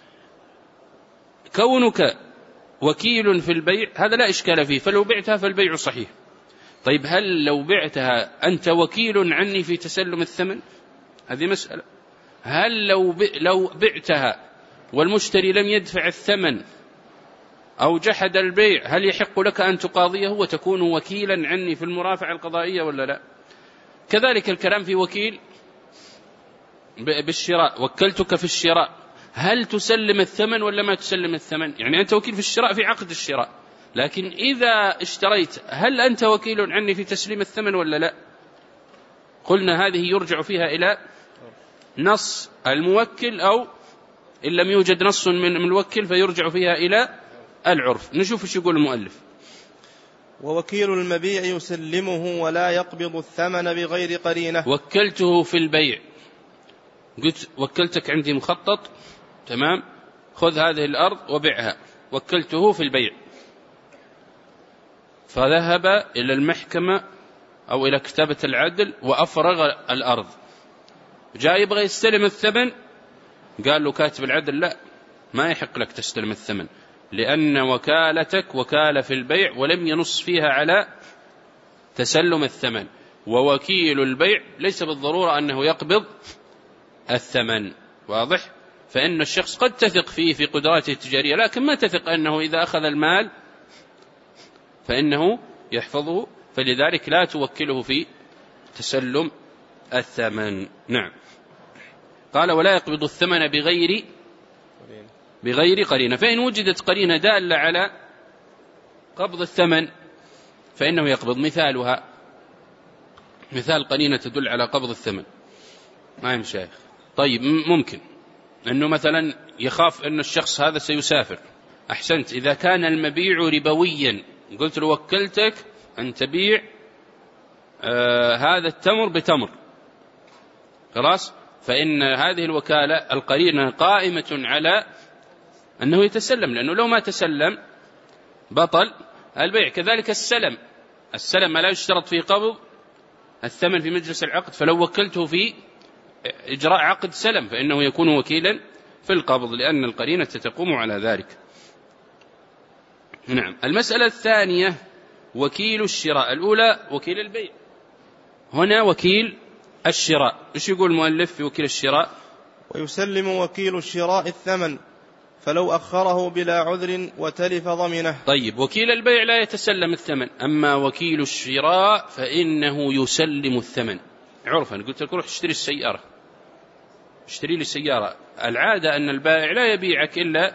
كونك وكيل في البيع هذا لا إشكال فيه، فلو بعتها فالبيع صحيح. طيب هل لو بعتها أنت وكيل عني في تسلم الثمن؟ هذه مسألة. هل لو بعتها والمشتري لم يدفع الثمن أو جحد البيع، هل يحق لك أن تقاضيه وتكون وكيلا عني في المرافعة القضائية ولا لا؟ كذلك الكلام في وكيل بالشراء، وكلتك في الشراء، هل تسلم الثمن ولا ما تسلم الثمن؟ يعني أنت وكيل في الشراء في عقد الشراء، لكن إذا اشتريت هل أنت وكيل عني في تسليم الثمن ولا لا؟ قلنا هذه يرجع فيها إلى نص الموكل، أو إن لم يوجد نص من الموكل فيرجع فيها إلى العرف. نشوف ايش يقول المؤلف. ووكيل المبيع يسلمه ولا يقبض الثمن بغير قرينة. وكلته في البيع، قلت وكلتك عندي مخطط، تمام، خذ هذه الأرض وبيعها، وكلته في البيع، فذهب إلى المحكمة أو إلى كتابة العدل وأفرغ الأرض، جاء يبغى يستلم الثمن، قال له كاتب العدل لا، ما يحق لك تستلم الثمن، لأن وكالتك وكالة في البيع ولم ينص فيها على تسلم الثمن، ووكيل البيع ليس بالضرورة أنه يقبض الثمن. واضح؟ فإن الشخص قد تثق فيه في قدراته التجارية، لكن ما تثق أنه إذا أخذ المال فإنه يحفظه، فلذلك لا توكله في تسلم الثمن. نعم. قال ولا يقبض الثمن بغير قرينة، فإن وجدت قرينة دالة على قبض الثمن فإنه يقبض. مثالها، مثال قرينة تدل على قبض الثمن، ما يا شيخ. طيب ممكن أنه مثلا يخاف أن الشخص هذا سيسافر، أحسنت، إذا كان المبيع ربويا، قلت له وكلتك أن تبيع هذا التمر بتمر، خلاص، فإن هذه الوكالة القرينة قائمة على أنه يتسلم، لأنه لو ما تسلم بطل البيع. كذلك السلم لا يشترط فيه قبض الثمن في مجلس العقد، فلو وكلته في إجراء عقد سلم فإنه يكون وكيلا في القبض، لأن القرينة تقوم على ذلك. نعم. المسألة الثانية وكيل الشراء. الأولى وكيل البيع، هنا وكيل الشراء. إيش يقول المؤلف في وكيل الشراء؟ ويسلم وكيل الشراء الثمن فلو أخره بلا عذر وتلف ضمنه. طيب، وكيل البيع لا يتسلم الثمن، أما وكيل الشراء فإنه يسلم الثمن. عرفا قلت لك روح اشتري السيارة، اشتري لي السيارة، العادة أن البائع لا يبيعك إلا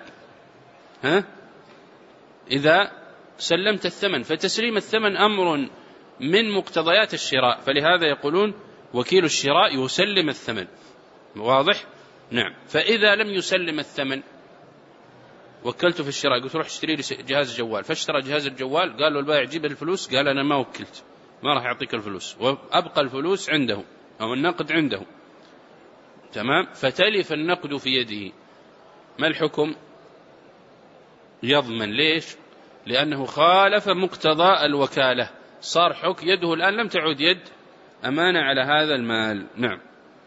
إذا سلمت الثمن، فتسليم الثمن أمر من مقتضيات الشراء، فلهذا يقولون وكيل الشراء يسلم الثمن. واضح؟ نعم. فإذا لم يسلم الثمن، وكلته في الشراء، قلت روح اشتري لي جهاز جوال، فاشترى جهاز الجوال، قال له البائع جيب الفلوس، قال أنا ما وكلت، ما راح أعطيك الفلوس، وأبقى الفلوس عنده أو النقد عنده، تمام، فتلف النقد في يده، ما الحكم؟ يضمن. ليش؟ لأنه خالف مقتضى الوكالة، صار حك يده الآن لم تعد يد أمانة على هذا المال. نعم.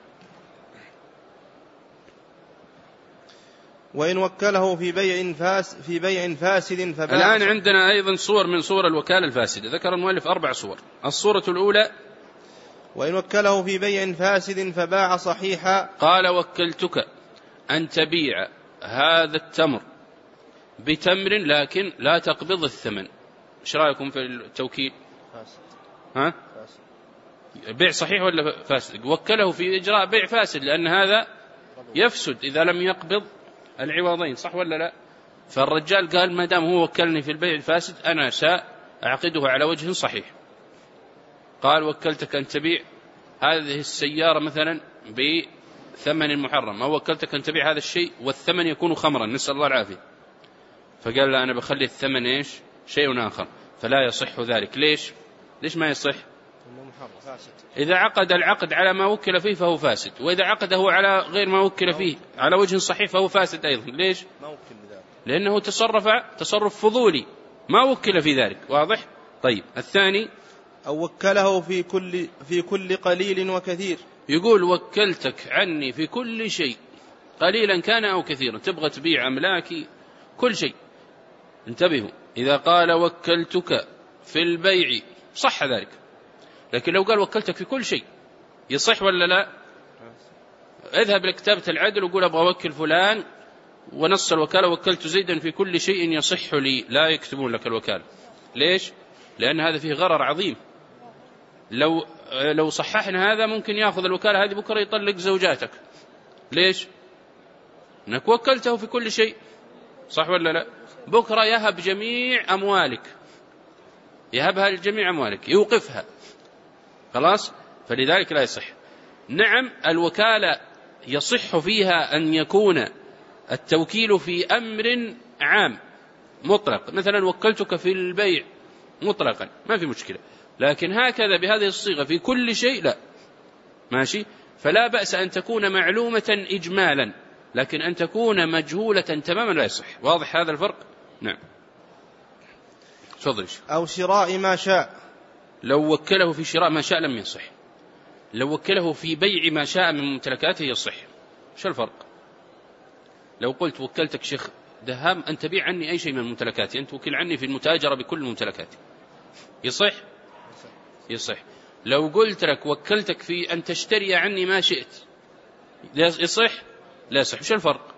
وإن وكله في بيع فاسد فباع. الآن عندنا أيضا صور من صور الوكالة الفاسدة، ذكر المؤلف 4 صور. الصورة الأولى وإن وكله في بيع فاسد فباع صحيحا، قال وكلتك أن تبيع هذا التمر بتمر لكن لا تقبض الثمن. ايش رأيكم في التوكيل؟ فاسد. بيع صحيح ولا فاسد؟ وكله في إجراء بيع فاسد، لأن هذا يفسد إذا لم يقبض العوضين، صح ولا لا؟ فالرجال قال ما دام هو وكلني في البيع الفاسد أنا سأعقده على وجه صحيح. قال وكلتك أن تبيع هذه السيارة مثلا بثمن محرم، أو وكلتك أن تبيع هذا الشيء والثمن يكون خمرا، نسأل الله العافية، فقال لا أنا بخلي الثمن إيش؟ شيء آخر، فلا يصح ذلك. ليش ما يصح؟ إذا عقد العقد على ما وكل فيه فهو فاسد، وإذا عقده على غير ما وكل فيه على وجه صحيح فهو فاسد أيضا. ليش؟ لأنه تصرف فضولي، ما وكل في ذلك. واضح؟ طيب، الثاني أو وكله في كل قليل وكثير. يقول وكلتك عني في كل شيء، قليلا كان أو كثيرا، تبغى تبيع أملاكي كل شيء. انتبهوا، إذا قال وكلتك في البيع صح ذلك، لكن لو قال وكلتك في كل شيء يصح ولا لا؟ اذهب لكتابة العدل وقول أبغى أوكل فلان، ونص الوكالة وكلت زيدا في كل شيء يصح لي، لا يكتبون لك الوكالة. ليش؟ لأن هذا فيه غرر عظيم. لو صححنا هذا ممكن يأخذ الوكالة هذه بكرة يطلق زوجاتك. ليش؟ أنك وكلته في كل شيء، صح ولا لا؟ بكرة يهب جميع أموالك، يهبها لجميع أموالك، يوقفها، خلاص، فلذلك لا يصح. نعم، الوكالة يصح فيها أن يكون التوكيل في أمر عام مطلق، مثلا وكلتك في البيع مطلقا ما في مشكلة، لكن هكذا بهذه الصيغة في كل شيء لا، ماشي. فلا بأس أن تكون معلومة إجمالا، لكن أن تكون مجهولة تماما لا يصح. واضح هذا الفرق؟ نعم. تفضل. أو شراء ما شاء. لو وكله في شراء ما شاء لم يصح. لو وكله في بيع ما شاء من ممتلكاته يصح. شو الفرق؟ لو قلت وكلتك شيخ دهام أن تبيع عني أي شيء من ممتلكاتي، أنت وكل عني في المتاجرة بكل ممتلكاتي، يصح؟ يصح. لو قلت لك وكلتك في أن تشتري عني ما شئت، يصح؟ لا يصح. شو الفرق؟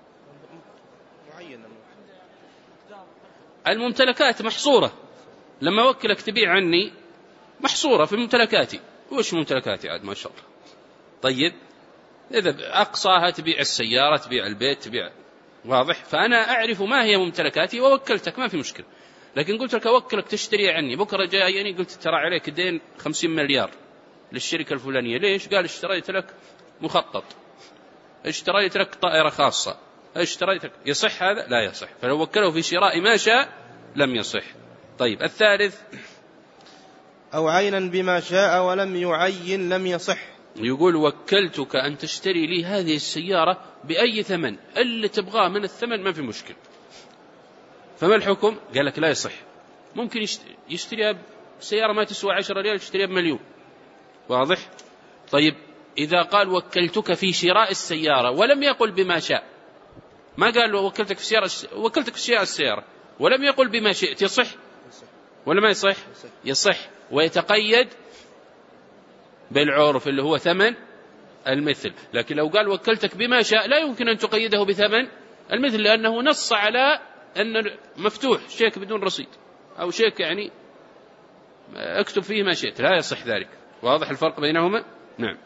الممتلكات محصورة، لما وكلك تبيع عني محصورة في ممتلكاتي. وش ممتلكاتي عاد؟ ما شاء الله. طيب إذا أقصاها تبيع السيارة، تبيع البيت، تبيع، واضح؟ فأنا أعرف ما هي ممتلكاتي ووكلتك، ما في مشكلة. لكن قلت لك أوكلك تشتري عني، بكرة جايني قلت ترى عليك دين 50 مليار للشركة الفلانية. ليش؟ قال اشتريت لك مخطط، اشتريت لك طائرة خاصة، اشتريت لك. يصح هذا؟ لا يصح. فلو وكله في شراء ما شاء لم يصح. طيب الثالث، أو عينا بما شاء ولم يعين لم يصح. يقول وكلتك أن تشتري لي هذه السيارة بأي ثمن، اللي تبغاه من الثمن ما في مشكلة. فما الحكم؟ قال لك لا يصح. ممكن يشتريها سيارة ما تسوى 10 ريال يشتريها ب1,000,000. واضح؟ طيب إذا قال وكلتك في شراء السيارة ولم يقل بما شاء، ما قال وكلتك في سيارة، وكلتك في شراء السيارة ولم يقل بما شئت، يصح ولا ما يصح؟ يصح. ويتقيد بالعرف اللي هو ثمن المثل. لكن لو قال وكلتك بما شاء لا يمكن أن تقيده بثمن المثل، لأنه نص على أن مفتوح شيك بدون رصيد، أو شيك يعني اكتب فيه ما شئت، لا يصح ذلك. واضح الفرق بينهما؟ نعم.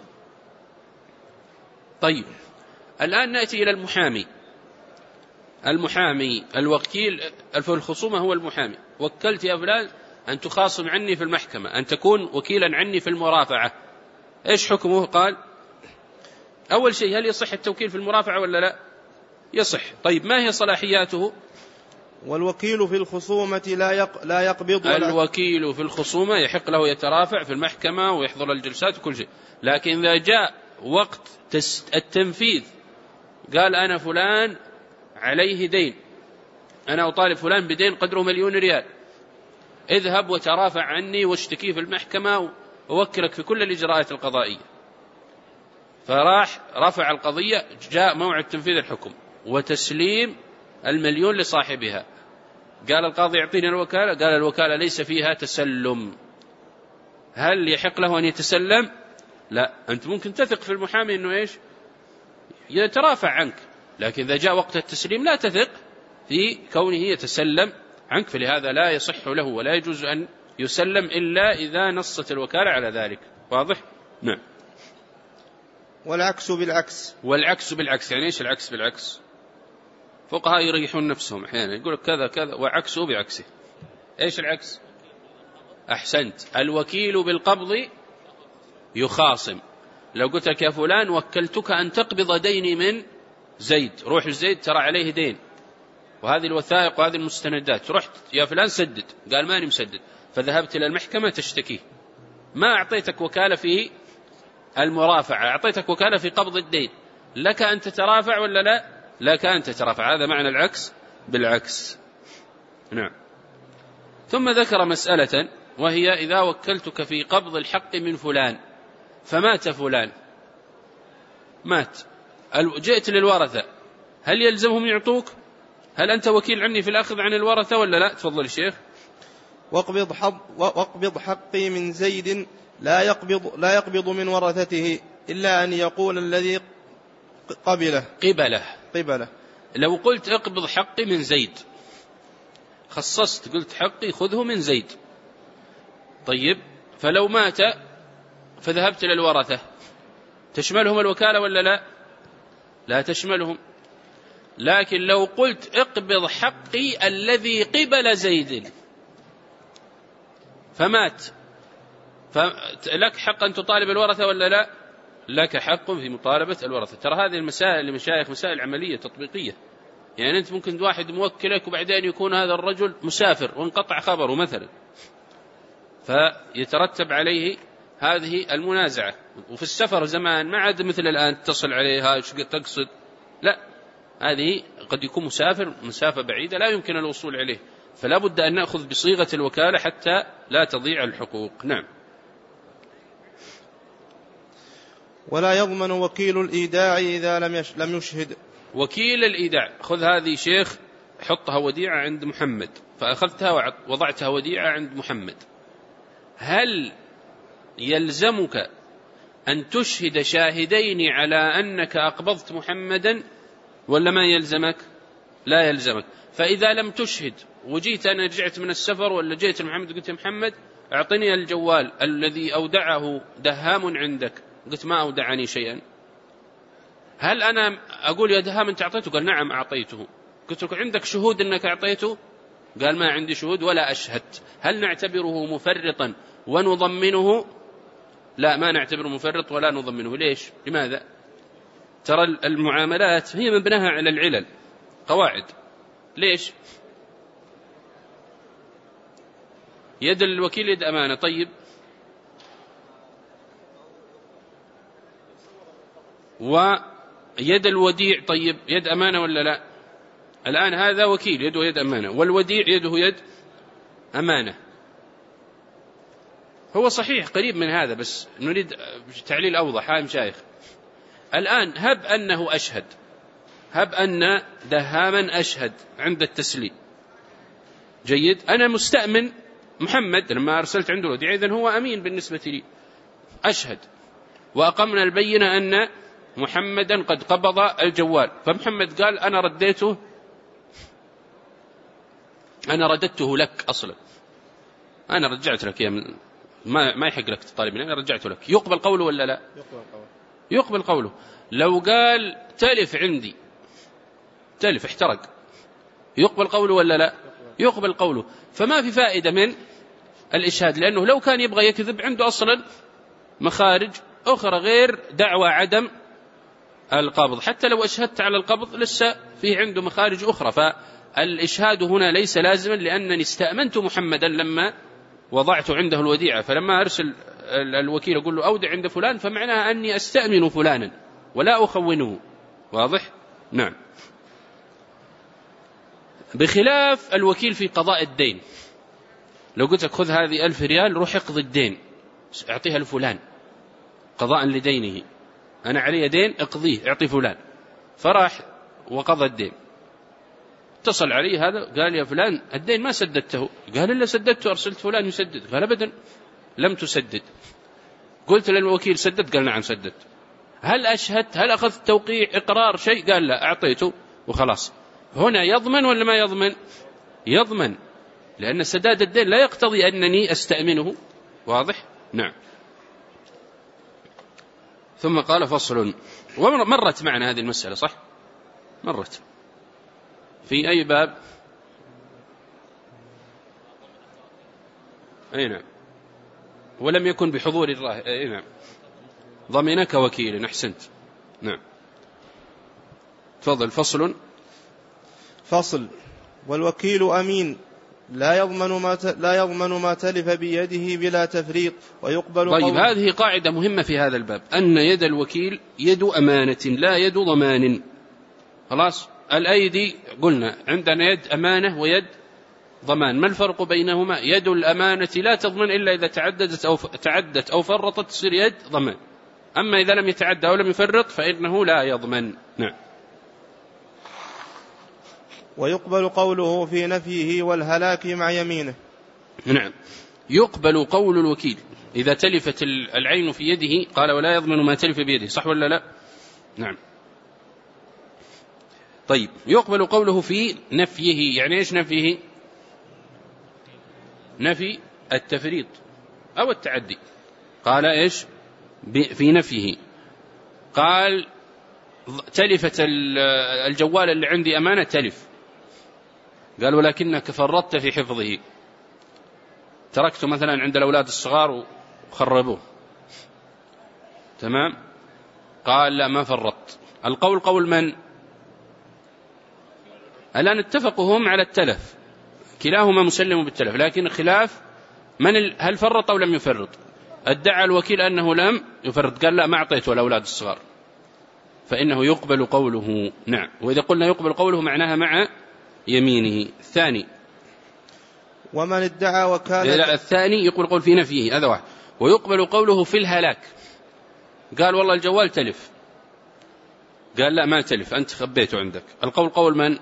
طيب الآن نأتي إلى المحامي. المحامي الوكيل في الخصومة هو المحامي. وكلت يا فلان أن تخاصم عني في المحكمة، أن تكون وكيلا عني في المرافعة، إيش حكمه؟ قال أول شيء هل يصح التوكيل في المرافعة ولا لا؟ يصح. طيب ما هي صلاحياته؟ والوكيل في الخصومة لا يقبض الوكيل في الخصومة يحق له يترافع في المحكمة ويحضر الجلسات وكل شيء، لكن إذا جاء وقت التنفيذ قال أنا فلان عليه دين، أنا أطالب فلان بدين قدره 1,000,000 ريال، اذهب وترافع عني واشتكيه في المحكمة ووكلك في كل الإجراءات القضائية. فراح رفع القضية، جاء موعد تنفيذ الحكم وتسليم 1,000,000 لصاحبها، قال القاضي يعطيني الوكالة، قال الوكالة ليس فيها تسلم. هل يحق له أن يتسلم؟ لا. أنت ممكن تثق في المحامي أنه إيش يترافع عنك، لكن إذا جاء وقت التسليم لا تثق في كونه يتسلم عنك، فلهذا لا يصح له ولا يجوز أن يسلم إلا إذا نصت الوكالة على ذلك. واضح؟ نعم. والعكس بالعكس. والعكس بالعكس يعني إيش العكس بالعكس؟ فقهاء يريحون نفسهم أحيانا يقول كذا كذا وعكسه بعكسه. إيش العكس؟ أحسنت. الوكيل بالقبض يخاصم. لو قلت لك يا فلان وكلتك أن تقبض ديني من زيد، روح الزيد ترى عليه دين وهذه الوثائق وهذه المستندات، رحت يا فلان سدد، قال ماني مسدد، فذهبت إلى المحكمة تشتكيه. ما أعطيتك وكالة في المرافعة، أعطيتك وكالة في قبض الدين، لك أن تترافع ولا لا؟ لك أن تترافع. هذا معنى العكس بالعكس. نعم. ثم ذكر مسألة وهي إذا وكلتك في قبض الحق من فلان فمات فلان، مات، جئت للورثة، هل يلزمهم يعطوك؟ هل أنت وكيل عني في الأخذ عن الورثة ولا لا؟ تفضل الشيخ. واقبض حقي من زيد لا يقبض من ورثته إلا أن يقول الذي قبله. لو قلت اقبض حقي من زيد، خصصت قلت حقي خذه من زيد، طيب فلو مات فذهبت إلى الورثة تشملهم الوكالة ولا لا؟ لا تشملهم. لكن لو قلت اقبض حقي الذي قبل زيد فمات، لك حق أن تطالب الورثة ولا لا؟ لك حق في مطالبة الورثة. ترى هذه المسائل لمشايخ مسائل عملية تطبيقية، يعني أنت ممكن واحد موكلك وبعدين يكون هذا الرجل مسافر وانقطع خبره مثلا، فيترتب عليه هذه المنازعة. وفي السفر زمان ما عاد مثل الآن تتصل عليها ايش تقصد، لا، هذه قد يكون مسافر مسافة بعيدة لا يمكن الوصول عليه، فلا بد أن نأخذ بصيغة الوكالة حتى لا تضيع الحقوق. نعم. ولا يضمن وكيل الإيداع إذا لم يشهد. وكيل الإيداع، خذ هذه شيخ حطها وديعة عند محمد، فأخذتها ووضعتها وديعة عند محمد، هل يلزمك أن تشهد شاهدين على أنك أقبضت محمدا ولا ما يلزمك؟ لا يلزمك. فإذا لم تشهد وجيت أنا رجعت من السفر ولا جيت محمد قلت محمد أعطني الجوال الذي أودعه دهام عندك، قلت ما أودعني شيئا، هل أنا أقول يا دهام أنت أعطيته؟ قال نعم أعطيته. قلت له عندك شهود أنك أعطيته؟ قال ما عندي شهود ولا أشهد. هل نعتبره مفرطا ونضمنه؟ لا، ما نعتبره مفرط ولا نضمنه. ليش؟ لماذا؟ ترى المعاملات هي مبناها على العلل، قواعد. ليش؟ يد الوكيل يد أمانة، طيب، ويد الوديع طيب يد أمانة ولا لا؟ الآن هذا وكيل يده يد أمانة، والوديع يده يد أمانة. هو صحيح قريب من هذا، بس نريد تعليل أوضح. ها مشايخ، الآن هب أنه أشهد، هب أن دهاما أشهد عند التسليم، جيد، أنا مستأمن محمد لما أرسلت عنده الوديعة، إذن هو أمين بالنسبة لي، أشهد، وأقمنا البينة أن محمدا قد قبض الجوال، فمحمد قال أنا رديته، أنا رددته لك أصلا، أنا رجعت لك يا ما يحق لك تطالب مني، أنا رجعته لك، يقبل قوله ولا لا؟ يقبل قوله. لو قال تلف عندي، تلف احترق، يقبل قوله ولا لا؟ يقبل قوله. فما في فائدة من الإشهاد، لأنه لو كان يبغى يكذب عنده أصلا مخارج أخرى غير دعوى عدم القبض، حتى لو أشهدت على القبض لسه فيه عنده مخارج أخرى. فالإشهاد هنا ليس لازما، لأنني استأمنت محمدا لما وضعت عنده الوديعة، فلما أرسل الوكيل أقول له أودع عند فلان، فمعناها أني أستأمن فلانا ولا أخونه. واضح؟ نعم. بخلاف الوكيل في قضاء الدين، لو قلت لك خذ هذه 1000 ريال روح اقضي الدين، اعطيها لفلان قضاء لدينه، أنا علي دين اقضيه اعطي فلان، فراح وقضى الدين، اتصل عليه هذا قال يا فلان الدين ما سددته، قال إلا سددته، أرسلت فلان يسدد، قال أبدا لم تسدد. قلت للوكيل سدد؟ قال نعم سددت. هل أشهدت؟ هل أخذت توقيع إقرار شيء؟ قال لا، أعطيته وخلاص. هنا يضمن ولا ما يضمن؟ يضمن، لأن سداد الدين لا يقتضي أنني أستأمنه. واضح؟ نعم. ثم قال فصل، ومرت معنا هذه المسألة صح؟ مرت في أي باب؟ أي نعم. ولم يكن بحضور الراهن، أي نعم. ضمنك وكيل، أحسنت. نعم. تفضل. فصل. والوكيل أمين لا يضمن ما تلف بيده بلا تفريط ويقبل. طيب، هذه قاعدة مهمة في هذا الباب، أن يد الوكيل يد أمانة لا يد ضمان. خلاص، الأيدي قلنا عندنا يد أمانة ويد ضمان، ما الفرق بينهما؟ يد الأمانة لا تضمن إلا إذا تعدت أو فرطت تصير يد ضمان، أما إذا لم يتعدى أو لم يفرط فإنه لا يضمن. نعم. ويقبل قوله في نفيه والهلاك مع يمينه. نعم، يقبل قول الوكيل إذا تلفت العين في يده، قال ولا يضمن ما تلف بيده، صح ولا لا؟ نعم. طيب، يقبل قوله في نفيه، يعني إيش نفيه؟ نفي التفريط أو التعدي. قال إيش في نفيه؟ قال تلفت الجوال اللي عندي أمانة، تلف، قال ولكنك فرطت في حفظه، تركته مثلا عند الأولاد الصغار وخربوه، تمام؟ قال لا ما فرطت. القول قول من؟ الآن اتفقوا هم على التلف، كلاهما مسلم بالتلف، لكن خلاف من هل فرط أو لم يفرط. ادعى الوكيل أنه لم يفرط، قال لا ما أعطيته الأولاد الصغار، فإنه يقبل قوله. نعم. وإذا قلنا يقبل قوله معناها مع يمينه. الثاني ومن ادعى وكالة، لا الثاني يقبل قول في نفيه، هذا واحد. ويقبل قوله في الهلاك، قال والله الجوال تلف، قال لا ما تلف أنت خبيته عندك، القول قول من؟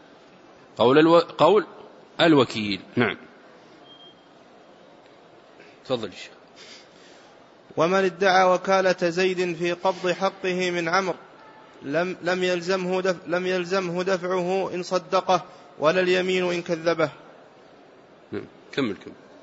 قول الوكيل. نعم. تفضل. ومن ادعى وكالة زيد في قبض حقه من عمرو لم يلزمه دفعه إن صدقه ولا اليمين إن كذبه. كمل.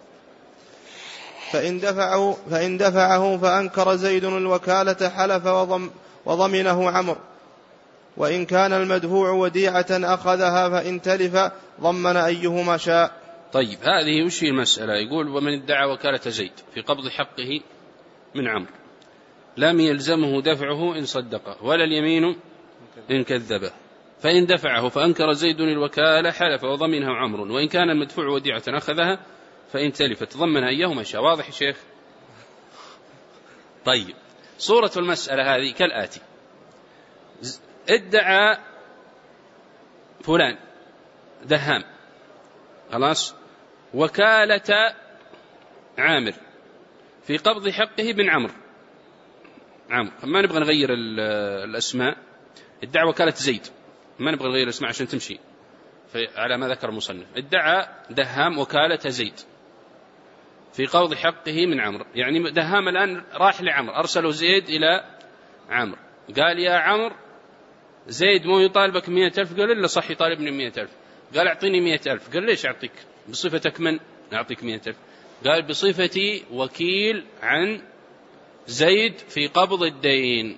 فإن دفعه فأنكر زيد الوكالة حلف وضمنه عمرو، وإن كان المدفوع وديعة أخذها فإن تلف ضمن أيهما شاء. طيب هذه وش هي المسألة؟ يقول ومن ادعى وكالة زيد في قبض حقه من عمرو لم يلزمه دفعه إن صدقه ولا اليمين إن كذبه، فإن دفعه فأنكر زيد الوكالة حلف وضمنه عمرو، وإن كان المدفوع وديعة أخذها فإن تلفت ضمن أيهما شاء. واضح يا شيخ؟ طيب صورة المسألة هذه كالآتي: ادعى فلان دهام خلاص وكالة عامر في قبض حقه من عمرو، ما نبغى نغير الأسماء، ادعى وكالة زيد، ما نبغى نغير الأسماء عشان تمشي على ما ذكر المصنف. ادعى دهام وكالة زيد في قبض حقه من عمرو، يعني دهام الآن راح لعمرو، أرسلوا زيد إلى عمرو، قال يا عمرو زيد مو يطالبك 100,000، قال إلا صح يطالبني 100,000، قال أعطيني 100,000، قال ليش أعطيك؟ بصفتك من أعطيك 100,000؟ قال بصفتي وكيل عن زيد في قبض الدين.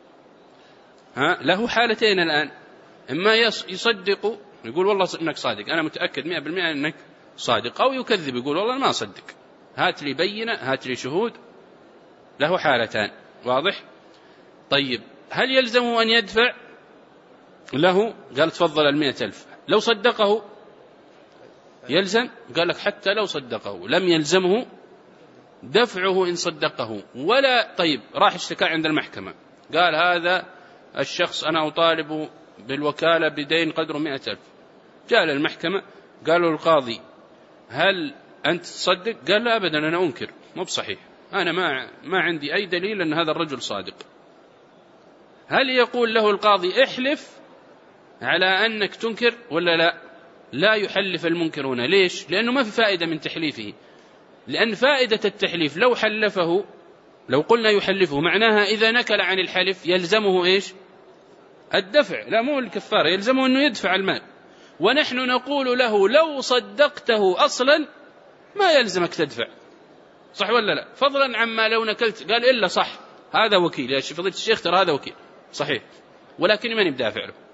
له حالتين الآن: إما يصدق يقول والله إنك صادق، أنا متأكد 100% إنك صادق، أو يكذب يقول والله ما أصدق، هات لي بينة، هات لي شهود. له حالتان. واضح؟ طيب هل يلزمه أن يدفع له؟ قال تفضل 100,000. لو صدقه يلزم؟ قال لك حتى لو صدقه لم يلزمه دفعه إن صدقه ولا. طيب راح اشتكى عند المحكمة، قال هذا الشخص أنا أطالب بالوكالة بدين قدره 100,000، جاء للمحكمة قالوا القاضي هل أنت تصدق؟ قال لا أبدا أنا أنكر، مو بصحيح، أنا ما عندي أي دليل أن هذا الرجل صادق. هل يقول له القاضي احلف على أنك تنكر ولا لا؟ لا يحلف المنكرون. ليش؟ لأنه ما في فائدة من تحليفه، لأن فائدة التحليف لو حلفه، لو قلنا يحلفه معناها إذا نكل عن الحلف يلزمه إيش؟ الدفع، لا مو الكفارة، يلزمه أنه يدفع المال. ونحن نقول له لو صدقته أصلا ما يلزمك تدفع، صح ولا لا؟ فضلا عما لو نكلت، قال إلا صح هذا وكيل يا فضيلة الشيخ، ترى هذا وكيل صحيح، ولكن من يدافع له؟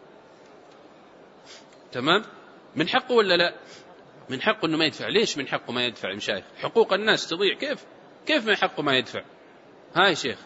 تمام؟ من حقه ولا لا؟ من حقه أنه ما يدفع. ليش من حقه ما يدفع؟ مشايخ حقوق الناس تضيع، كيف من حقه ما يدفع؟ هاي شيخ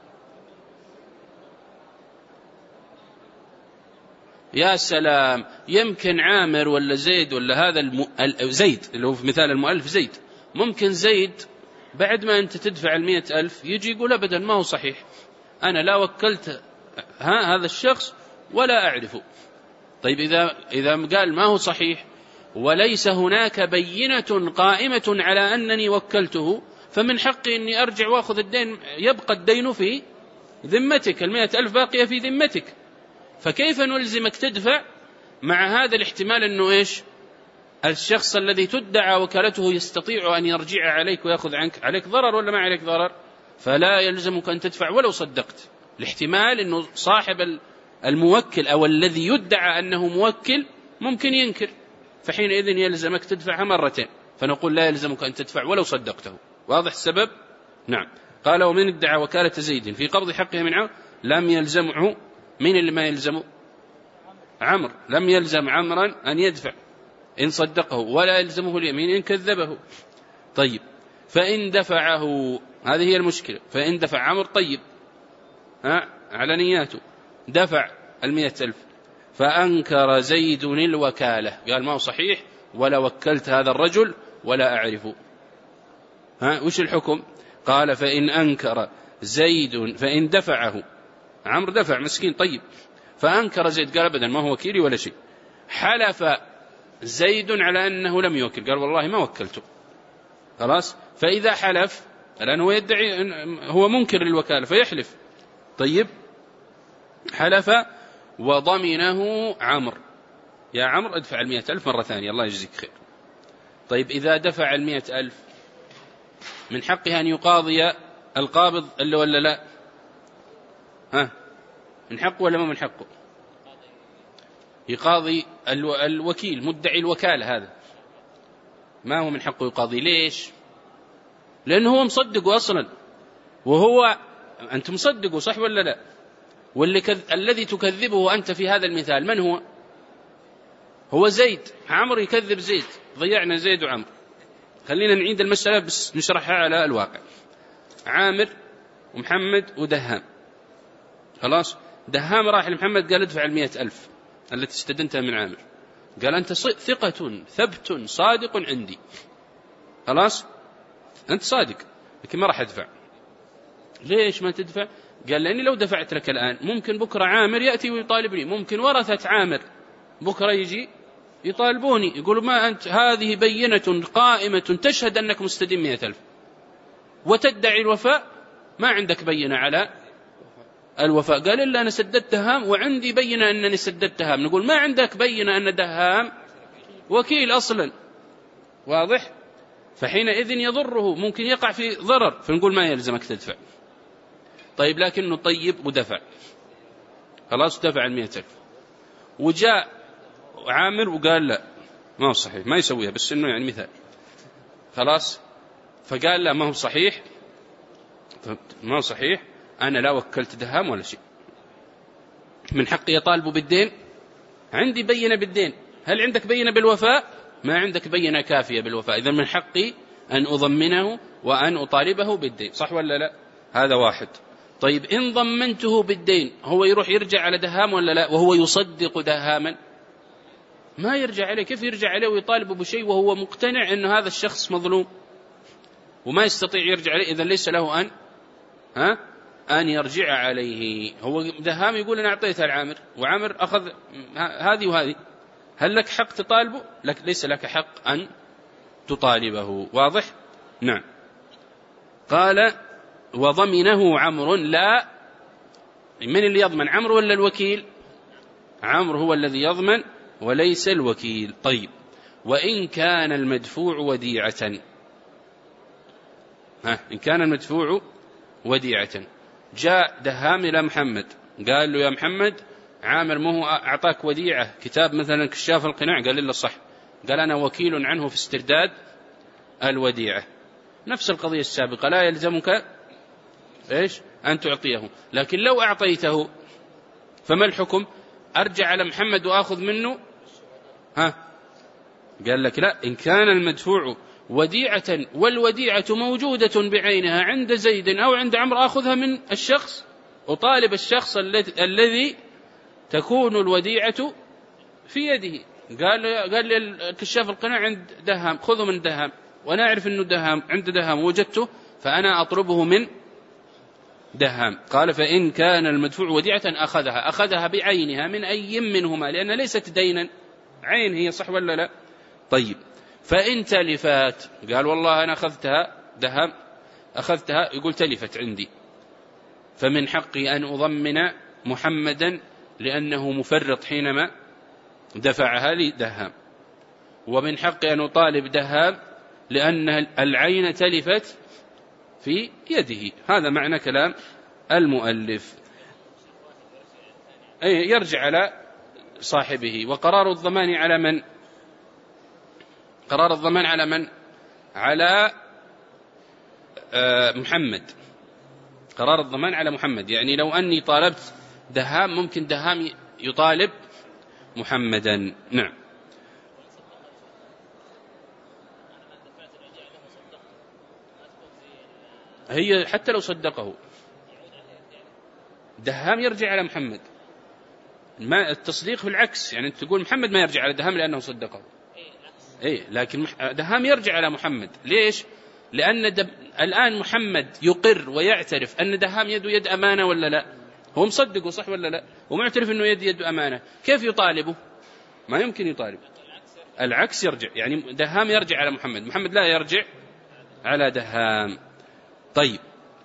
يا سلام، يمكن عامر ولا زيد ولا هذا زيد اللي هو في مثال المؤلف زيد، ممكن زيد بعد ما أنت تدفع 100,000 يجي يقول أبدا ما هو صحيح، أنا لا وكلت هذا الشخص ولا أعرفه. طيب إذا قال ما هو صحيح وليس هناك بينة قائمة على أنني وكلته، فمن حقي أني أرجع وأخذ الدين، يبقى الدين في ذمتك، 100,000 باقية في ذمتك، فكيف نلزمك تدفع مع هذا الاحتمال أنه إيش؟ الشخص الذي تدعى وكالته يستطيع أن يرجع عليك ويأخذ عنك، عليك ضرر ولا ما عليك ضرر؟ فلا يلزمك أن تدفع ولو صدقت، الاحتمال أنه صاحب الموكل أو الذي يدعى أنه موكل ممكن ينكر، فحينئذ يلزمك تدفعها مرتين، فنقول لا يلزمك أن تدفع ولو صدقته. واضح السبب؟ نعم. قال ومن ادعى وكالة زيد في قبض حقه من عمرو لم يلزمه، من اللي ما يلزمه؟ عمرو، لم يلزم عمرا أن يدفع إن صدقه ولا يلزمه اليمين إن كذبه. طيب فإن دفعه، هذه هي المشكلة، فإن دفع عمرو طيب على نياته دفع 100,000 فأنكر زيد الوكالة، قال ما هو صحيح ولا وكلت هذا الرجل ولا أعرفه، وش الحكم؟ قال فإن أنكر زيد فإن دفعه، عمرو دفع مسكين طيب، فأنكر زيد قال أبدا ما هو وكيلي ولا شيء، حلف زيد على أنه لم يوكل، قال والله ما وكلته، خلاص. فإذا حلف لأنه يدعي هو منكر للوكالة فيحلف، طيب حلف وضمنه عمرو، يا عمرو ادفع 100,000 مرة ثانية الله يجزيك خير. طيب إذا دفع 100,000 من حقها أن يقاضي القابض إلا ولا لا؟ ها، من حقه ولا ما من حقه؟ يقاضي الوكيل مدعي الوكالة، هذا ما هو من حقه يقاضي. ليش؟ لأنه هو مصدقه أصلا، وهو أنت مصدقه صح ولا لا؟ الذي تكذبه أنت في هذا المثال من هو؟ هو زيد. عمرو يكذب زيد، ضيعنا زيد وعمرو. خلينا نعيد المسألة بس نشرحها على الواقع. عامر ومحمد ودهام، خلاص. دهام راح لمحمد قال ادفع 100,000 التي استدنتها من عامر، قال أنت ثقة ثبت صادق عندي، خلاص أنت صادق لكن ما راح أدفع. ليش ما تدفع؟ قال لأني لو دفعت لك الآن ممكن بكرة عامر يأتي ويطالبني، ممكن ورثة عامر بكرة يجي يطالبوني يقولوا ما أنت هذه بينة قائمة تشهد أنك مستدين 100,000 وتدعي الوفاء، ما عندك بينة على الوفاء. قال إلا أنا سددت دهام وعندي بينة أنني سددت دهام. نقول ما عندك بينة أن دهام وكيل أصلا، واضح؟ فحينئذ يضره، ممكن يقع في ضرر، فنقول ما يلزمك تدفع. طيب لكنه طيب ودفع، خلاص دفع 100,000، وجاء عامر وقال لا ما هو صحيح ما يسويها، بس إنه يعني مثال، خلاص. فقال لا ما هو صحيح، ما هو صحيح، أنا لا وكلت دهام ولا شيء، من حقي يطالبوا بالدين، عندي بينة بالدين. هل عندك بينة بالوفاء؟ ما عندك بينة كافية بالوفاء، إذن من حقي أن أضمنه وأن أطالبه بالدين، صح ولا لا؟ هذا واحد. طيب إن ضمنته بالدين هو يروح يرجع على دهام ولا لا وهو يصدق دهاما؟ ما يرجع عليه. كيف يرجع عليه ويطالبه بشيء وهو مقتنع أن هذا الشخص مظلوم وما يستطيع يرجع عليه؟ إذن ليس له أن يرجع عليه. هو دهام يقول أنا أعطيتها العامر وعامر أخذ هذه وهذه، هل لك حق تطالبه؟ ليس لك حق أن تطالبه، واضح؟ نعم. قال وضمنه عمرو، لا، من اللي يضمن، عمرو ولا الوكيل؟ عمرو هو الذي يضمن وليس الوكيل. طيب وإن كان المدفوع وديعة، إن كان المدفوع وديعة، جاء دهام إلى محمد قال له يا محمد عامر مو أعطاك وديعة كتاب مثلا كشاف القناع؟ قال إلا صح. قال أنا وكيل عنه في استرداد الوديعة. نفس القضية السابقة، لا يلزمك أن تعطيه، لكن لو أعطيته فما الحكم؟ أرجع على محمد وأخذ منه؟ قال لك لا، إن كان المدفوع وديعة والوديعة موجودة بعينها عند زيد أو عند عمرو أخذها من الشخص، أطالب الشخص الذي تكون الوديعة في يده. قال لي كشاف القناع عند دهام، خذه من دهام، وأنا أعرف أنه دهام عند دهام وجدته، فأنا أطلبه من دهام. قال فإن كان المدفوع وديعة أخذها بعينها من أي منهما، لأن ليست دينا، عين هي، صح ولا لا؟ طيب فإن تلفت، قال والله أنا أخذتها دهام أخذتها، يقول تلفت عندي، فمن حقي أن أضمن محمدا لأنه مفرط حينما دفعها لي دهام، ومن حقي أن أطالب دهام لأن العين تلفت في يده. هذا معنى كلام المؤلف، يرجع على صاحبه. وقرار الضمان على من؟ قرار الضمان على من؟ على محمد. قرار الضمان على محمد، يعني لو أني طالبت دهام ممكن دهام يطالب محمدا. نعم. هي حتى لو صدقه دهام يرجع على محمد، ما التصديق في العكس، يعني تقول محمد ما يرجع على دهام لأنه صدقه، لكن دهام يرجع على محمد. ليش؟ لأن الآن محمد يقر ويعترف أن دهام يده يد أمانة ولا لا؟ هو مصدقه صح ولا لا؟ ومعترف أنه يد أمانة، كيف يطالبه؟ ما يمكن يطالب، العكس يرجع، يعني دهام يرجع على محمد، محمد لا يرجع على دهام. طيب،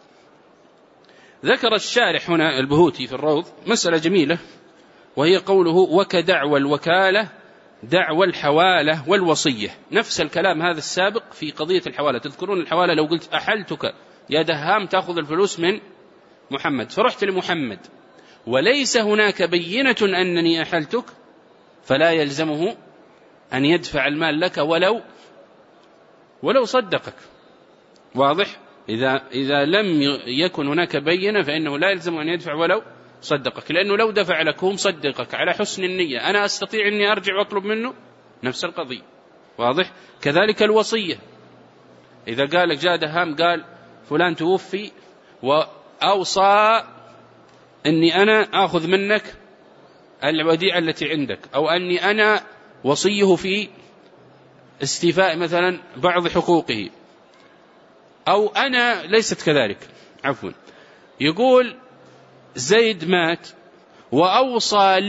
ذكر الشارح هنا البهوتي في الروض مسألة جميلة، وهي قوله وكدعوى الوكالة دعوى الحوالة والوصية، نفس الكلام هذا السابق في قضية الحوالة. تذكرون الحوالة لو قلت أحلتك يا دهام تأخذ الفلوس من محمد، فرحت لمحمد وليس هناك بينة أنني أحلتك، فلا يلزمه أن يدفع المال لك ولو صدقك. واضح؟ إذا لم يكن هناك بينة فإنه لا يلزم أن يدفع ولو صدقك، لأنه لو دفع لك هو مصدقك على حسن النية، أنا أستطيع أني أرجع وأطلب منه نفس القضية. واضح؟ كذلك الوصية، إذا قال لك جاء دهام قال فلان توفي وأوصى أني أنا أخذ منك الوديعة التي عندك، أو أني أنا وصيه في استيفاء مثلا بعض حقوقه، أو أنا ليست كذلك، عفوا، يقول زيد مات وأوصى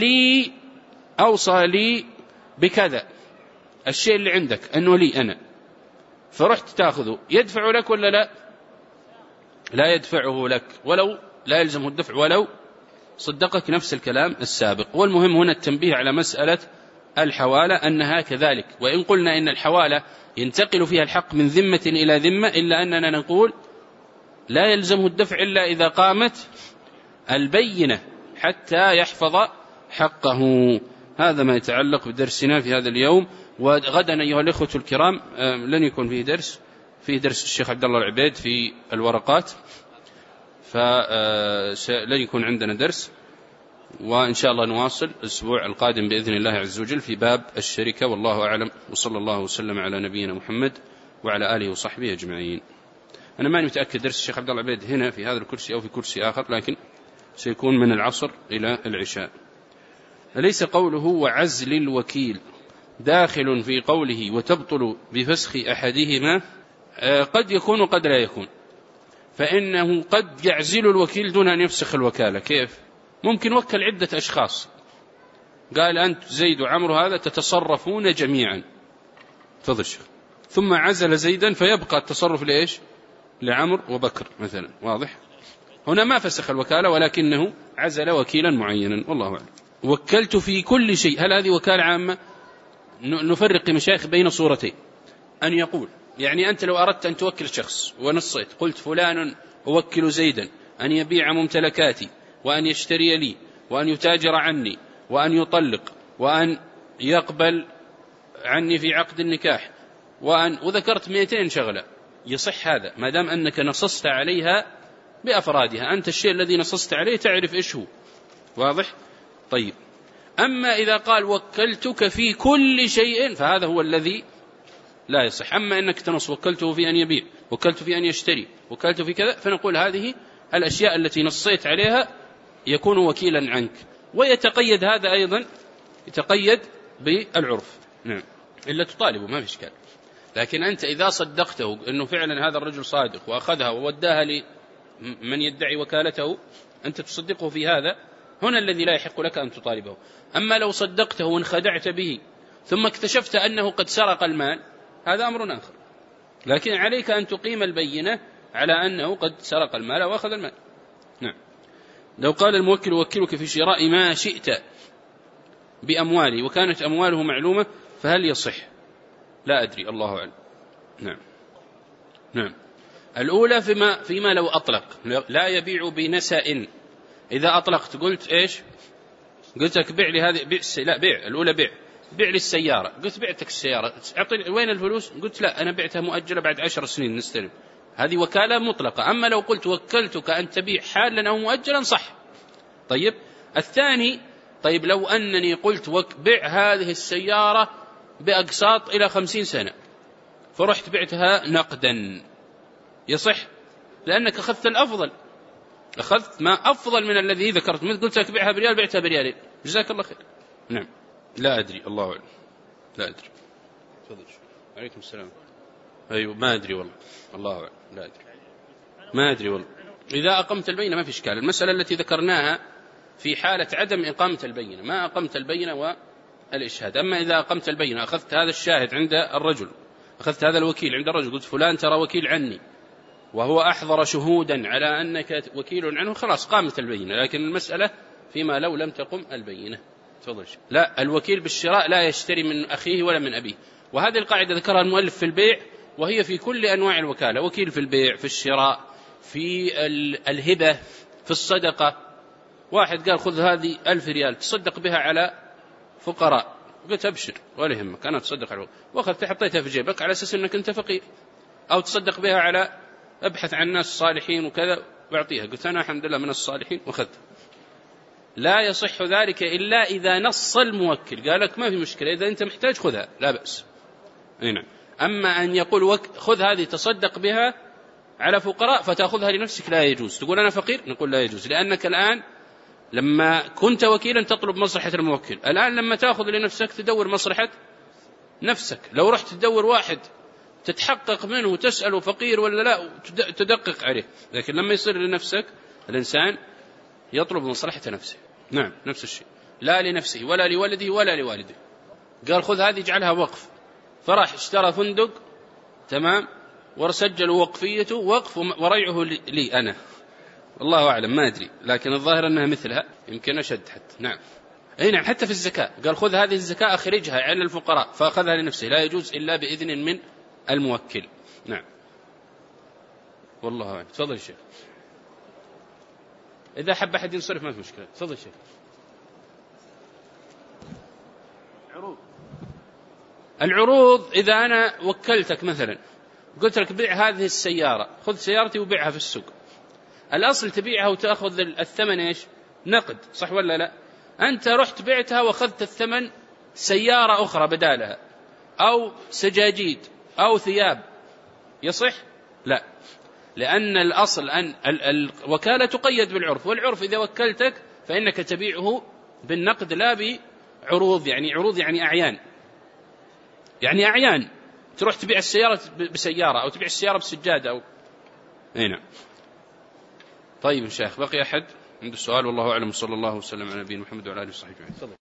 لي بكذا الشيء اللي عندك أنه لي أنا، فرحت تأخذه، يدفع لك ولا لا؟ لا يدفعه لك، ولو لا يلزمه الدفع ولو صدقك، نفس الكلام السابق. والمهم هنا التنبيه على مسألة الحوالة أنها كذلك، وإن قلنا إن الحوالة ينتقل فيها الحق من ذمة إلى ذمة، إلا أننا نقول لا يلزمه الدفع إلا إذا قامت البينة حتى يحفظ حقه. هذا ما يتعلق بدرسنا في هذا اليوم. وغدا أيها الإخوة الكرام لن يكون فيه درس، فيه درس الشيخ عبد الله العبيد في الورقات، فلن يكون عندنا درس، وإن شاء الله نواصل الأسبوع القادم بإذن الله عز وجل في باب الشركة. والله أعلم، وصلى الله وسلم على نبينا محمد وعلى آله وصحبه أجمعين. أنا ماني متأكد درس الشيخ عبد الله العبيد هنا في هذا الكرسي أو في كرسي آخر، لكن سيكون من العصر إلى العشاء. أليس قوله وعزل الوكيل داخل في قوله وتبطل بفسخ أحدهما؟ قد يكون وقد لا يكون، فإنه قد يعزل الوكيل دون أن يفسخ الوكالة. كيف؟ ممكن وكل عدة أشخاص، قال أنت زيد وعمرو هذا تتصرفون جميعا، تفضل الشيخ، ثم عزل زيدا فيبقى التصرف لإيش؟ لعمر وبكر مثلا. واضح؟ هنا ما فسخ الوكالة ولكنه عزل وكيلا معينا، والله أعلم. وكلت في كل شيء، هل هذه وكالة عامة؟ نفرق مشايخ بين صورتين، أن يقول يعني أنت لو أردت أن توكل شخص ونصيت قلت فلان أوكل زيدا أن يبيع ممتلكاتي وأن يشتري لي وأن يتاجر عني وأن يطلق وأن يقبل عني في عقد النكاح وذكرت 200 شغلة، يصح هذا ما دام أنك نصصت عليها بأفرادها، أنت الشيء الذي نصصت عليه تعرف إيش هو. واضح؟ طيب، أما إذا قال وكلتك في كل شيء فهذا هو الذي لا يصح. أما أنك تنص وكلته في أن يبيع، وكلته في أن يشتري، وكلته في كذا، فنقول هذه الأشياء التي نصيت عليها يكون وكيلا عنك. ويتقيد هذا أيضا، يتقيد بالعرف، نعم، إلا تطالبه ما في إشكال. لكن أنت إذا صدقته أنه فعلا هذا الرجل صادق وأخذها ووداها لمن يدعي وكالته، أنت تصدقه في هذا، هنا الذي لا يحق لك أن تطالبه. أما لو صدقته وانخدعت به ثم اكتشفت أنه قد سرق المال، هذا أمر آخر، لكن عليك أن تقيم البينة على أنه قد سرق المال وأخذ المال. نعم. لو قال الموكل وكلك في شراء ما شئت بأموالي وكانت أمواله معلومة فهل يصح؟ لا أدري، الله أعلم. نعم. نعم. الأولى فيما لو أطلق، لا يبيع بنسأ. إذا أطلقت قلت إيش؟ قلت لك بيع لي هذه، لا بيع، الأولى بيع لي السيارة، قلت بعتك السيارة، أعطيني وين الفلوس؟ قلت لا أنا بعتها مؤجلة بعد 10 سنين نستلم، هذه وكالة مطلقة. أما لو قلت وكلتك أن تبيع حالا أو مؤجلا صح. طيب، الثاني، طيب لو أنني قلت بيع هذه السيارة بأقساط إلى 50 سنة فرحت بعتها نقدا، يصح؟ لأنك أخذت الأفضل، أخذت ما أفضل من الذي ذكرت، مثل قلت لك بيعها بريال بعتها بريالين، جزاك الله خير. نعم. لا أدري، الله أعلم، لا أدري. تفضل. عليكم السلام. أيوه ما أدري والله، الله أعلم، لا أدري، ما أدري والله. إذا أقمت البينة ما في إشكال. المسألة التي ذكرناها في حالة عدم إقامة البينة، ما أقمت البينة والإشهاد. أما إذا أقمت البينة، أخذت هذا الشاهد عند الرجل، أخذت هذا الوكيل عند الرجل، قلت فلان ترى وكيل عني، وهو أحضر شهودا على أنك وكيل عنه، خلاص قامت البينة. لكن المسألة فيما لو لم تقم البينة. تفضل. لا، الوكيل بالشراء لا يشتري من أخيه ولا من أبيه، وهذه القاعدة ذكرها المؤلف في البيع، وهي في كل أنواع الوكالة، وكيل في البيع، في الشراء، في الهبة، في الصدقة. واحد قال خذ هذه 1000 ريال تصدق بها على فقراء، قلت أبشر ولا يهمك أنا أتصدق على، وأخذت حطيتها في جيبك على أساس أنك أنت فقير، أو تصدق بها على أبحث عن ناس صالحين وكذا وأعطيها، قلت أنا الحمد لله من الصالحين وأخذت. لا يصح ذلك إلا إذا نص الموكل، قال لك ما في مشكلة إذا أنت محتاج خذها لا بأس. هنا. أما أن يقول خذ هذه تصدق بها على فقراء فتأخذها لنفسك، لا يجوز. تقول أنا فقير، نقول لا يجوز، لأنك الآن لما كنت وكيلا تطلب مصلحة الموكل، الآن لما تأخذ لنفسك تدور مصلحة نفسك. لو رحت تدور واحد تتحقق منه وتسأله فقير ولا لا تدقق عليه، لكن لما يصير لنفسك الإنسان يطلب مصلحة نفسه. نعم نفس الشيء، لا لنفسه ولا لولده ولا لوالده. قال خذ هذه اجعلها وقف، فراح اشترى فندق تمام وسجل وقفيته وقف وريعه لي أنا، الله أعلم ما أدري، لكن الظاهر أنها مثلها، يمكن أشد حتى. نعم أي نعم. حتى في الزكاة قال خذ هذه الزكاة أخرجها على الفقراء، فأخذها لنفسه، لا يجوز إلا بإذن من الموكل. نعم والله أعلم. تفضل الشيخ. إذا حب أحد ينصرف ما في مشكلة. تفضل الشيخ. العروض إذا أنا وكلتك مثلا قلت لك بيع هذه السيارة، خذ سيارتي وبيعها في السوق، الأصل تبيعها وتأخذ الثمن إيش؟ نقد، صح ولا لا؟ أنت رحت بعتها وأخذت الثمن سيارة أخرى بدالها، أو سجاجيد أو ثياب، يصح؟ لا، لأن الأصل أن الوكالة تقيد بالعرف، والعرف إذا وكلتك فإنك تبيعه بالنقد لا بعروض. يعني عروض يعني أعيان، يعني أعيان، تروح تبيع السيارة بسيارة أو تبيع السيارة بسجادة أو هنا. طيب الشيخ، بقي أحد عنده سؤال؟ والله أعلم، صلى الله وسلم على نبينا محمد وعلى آله وصحبه أجمعين.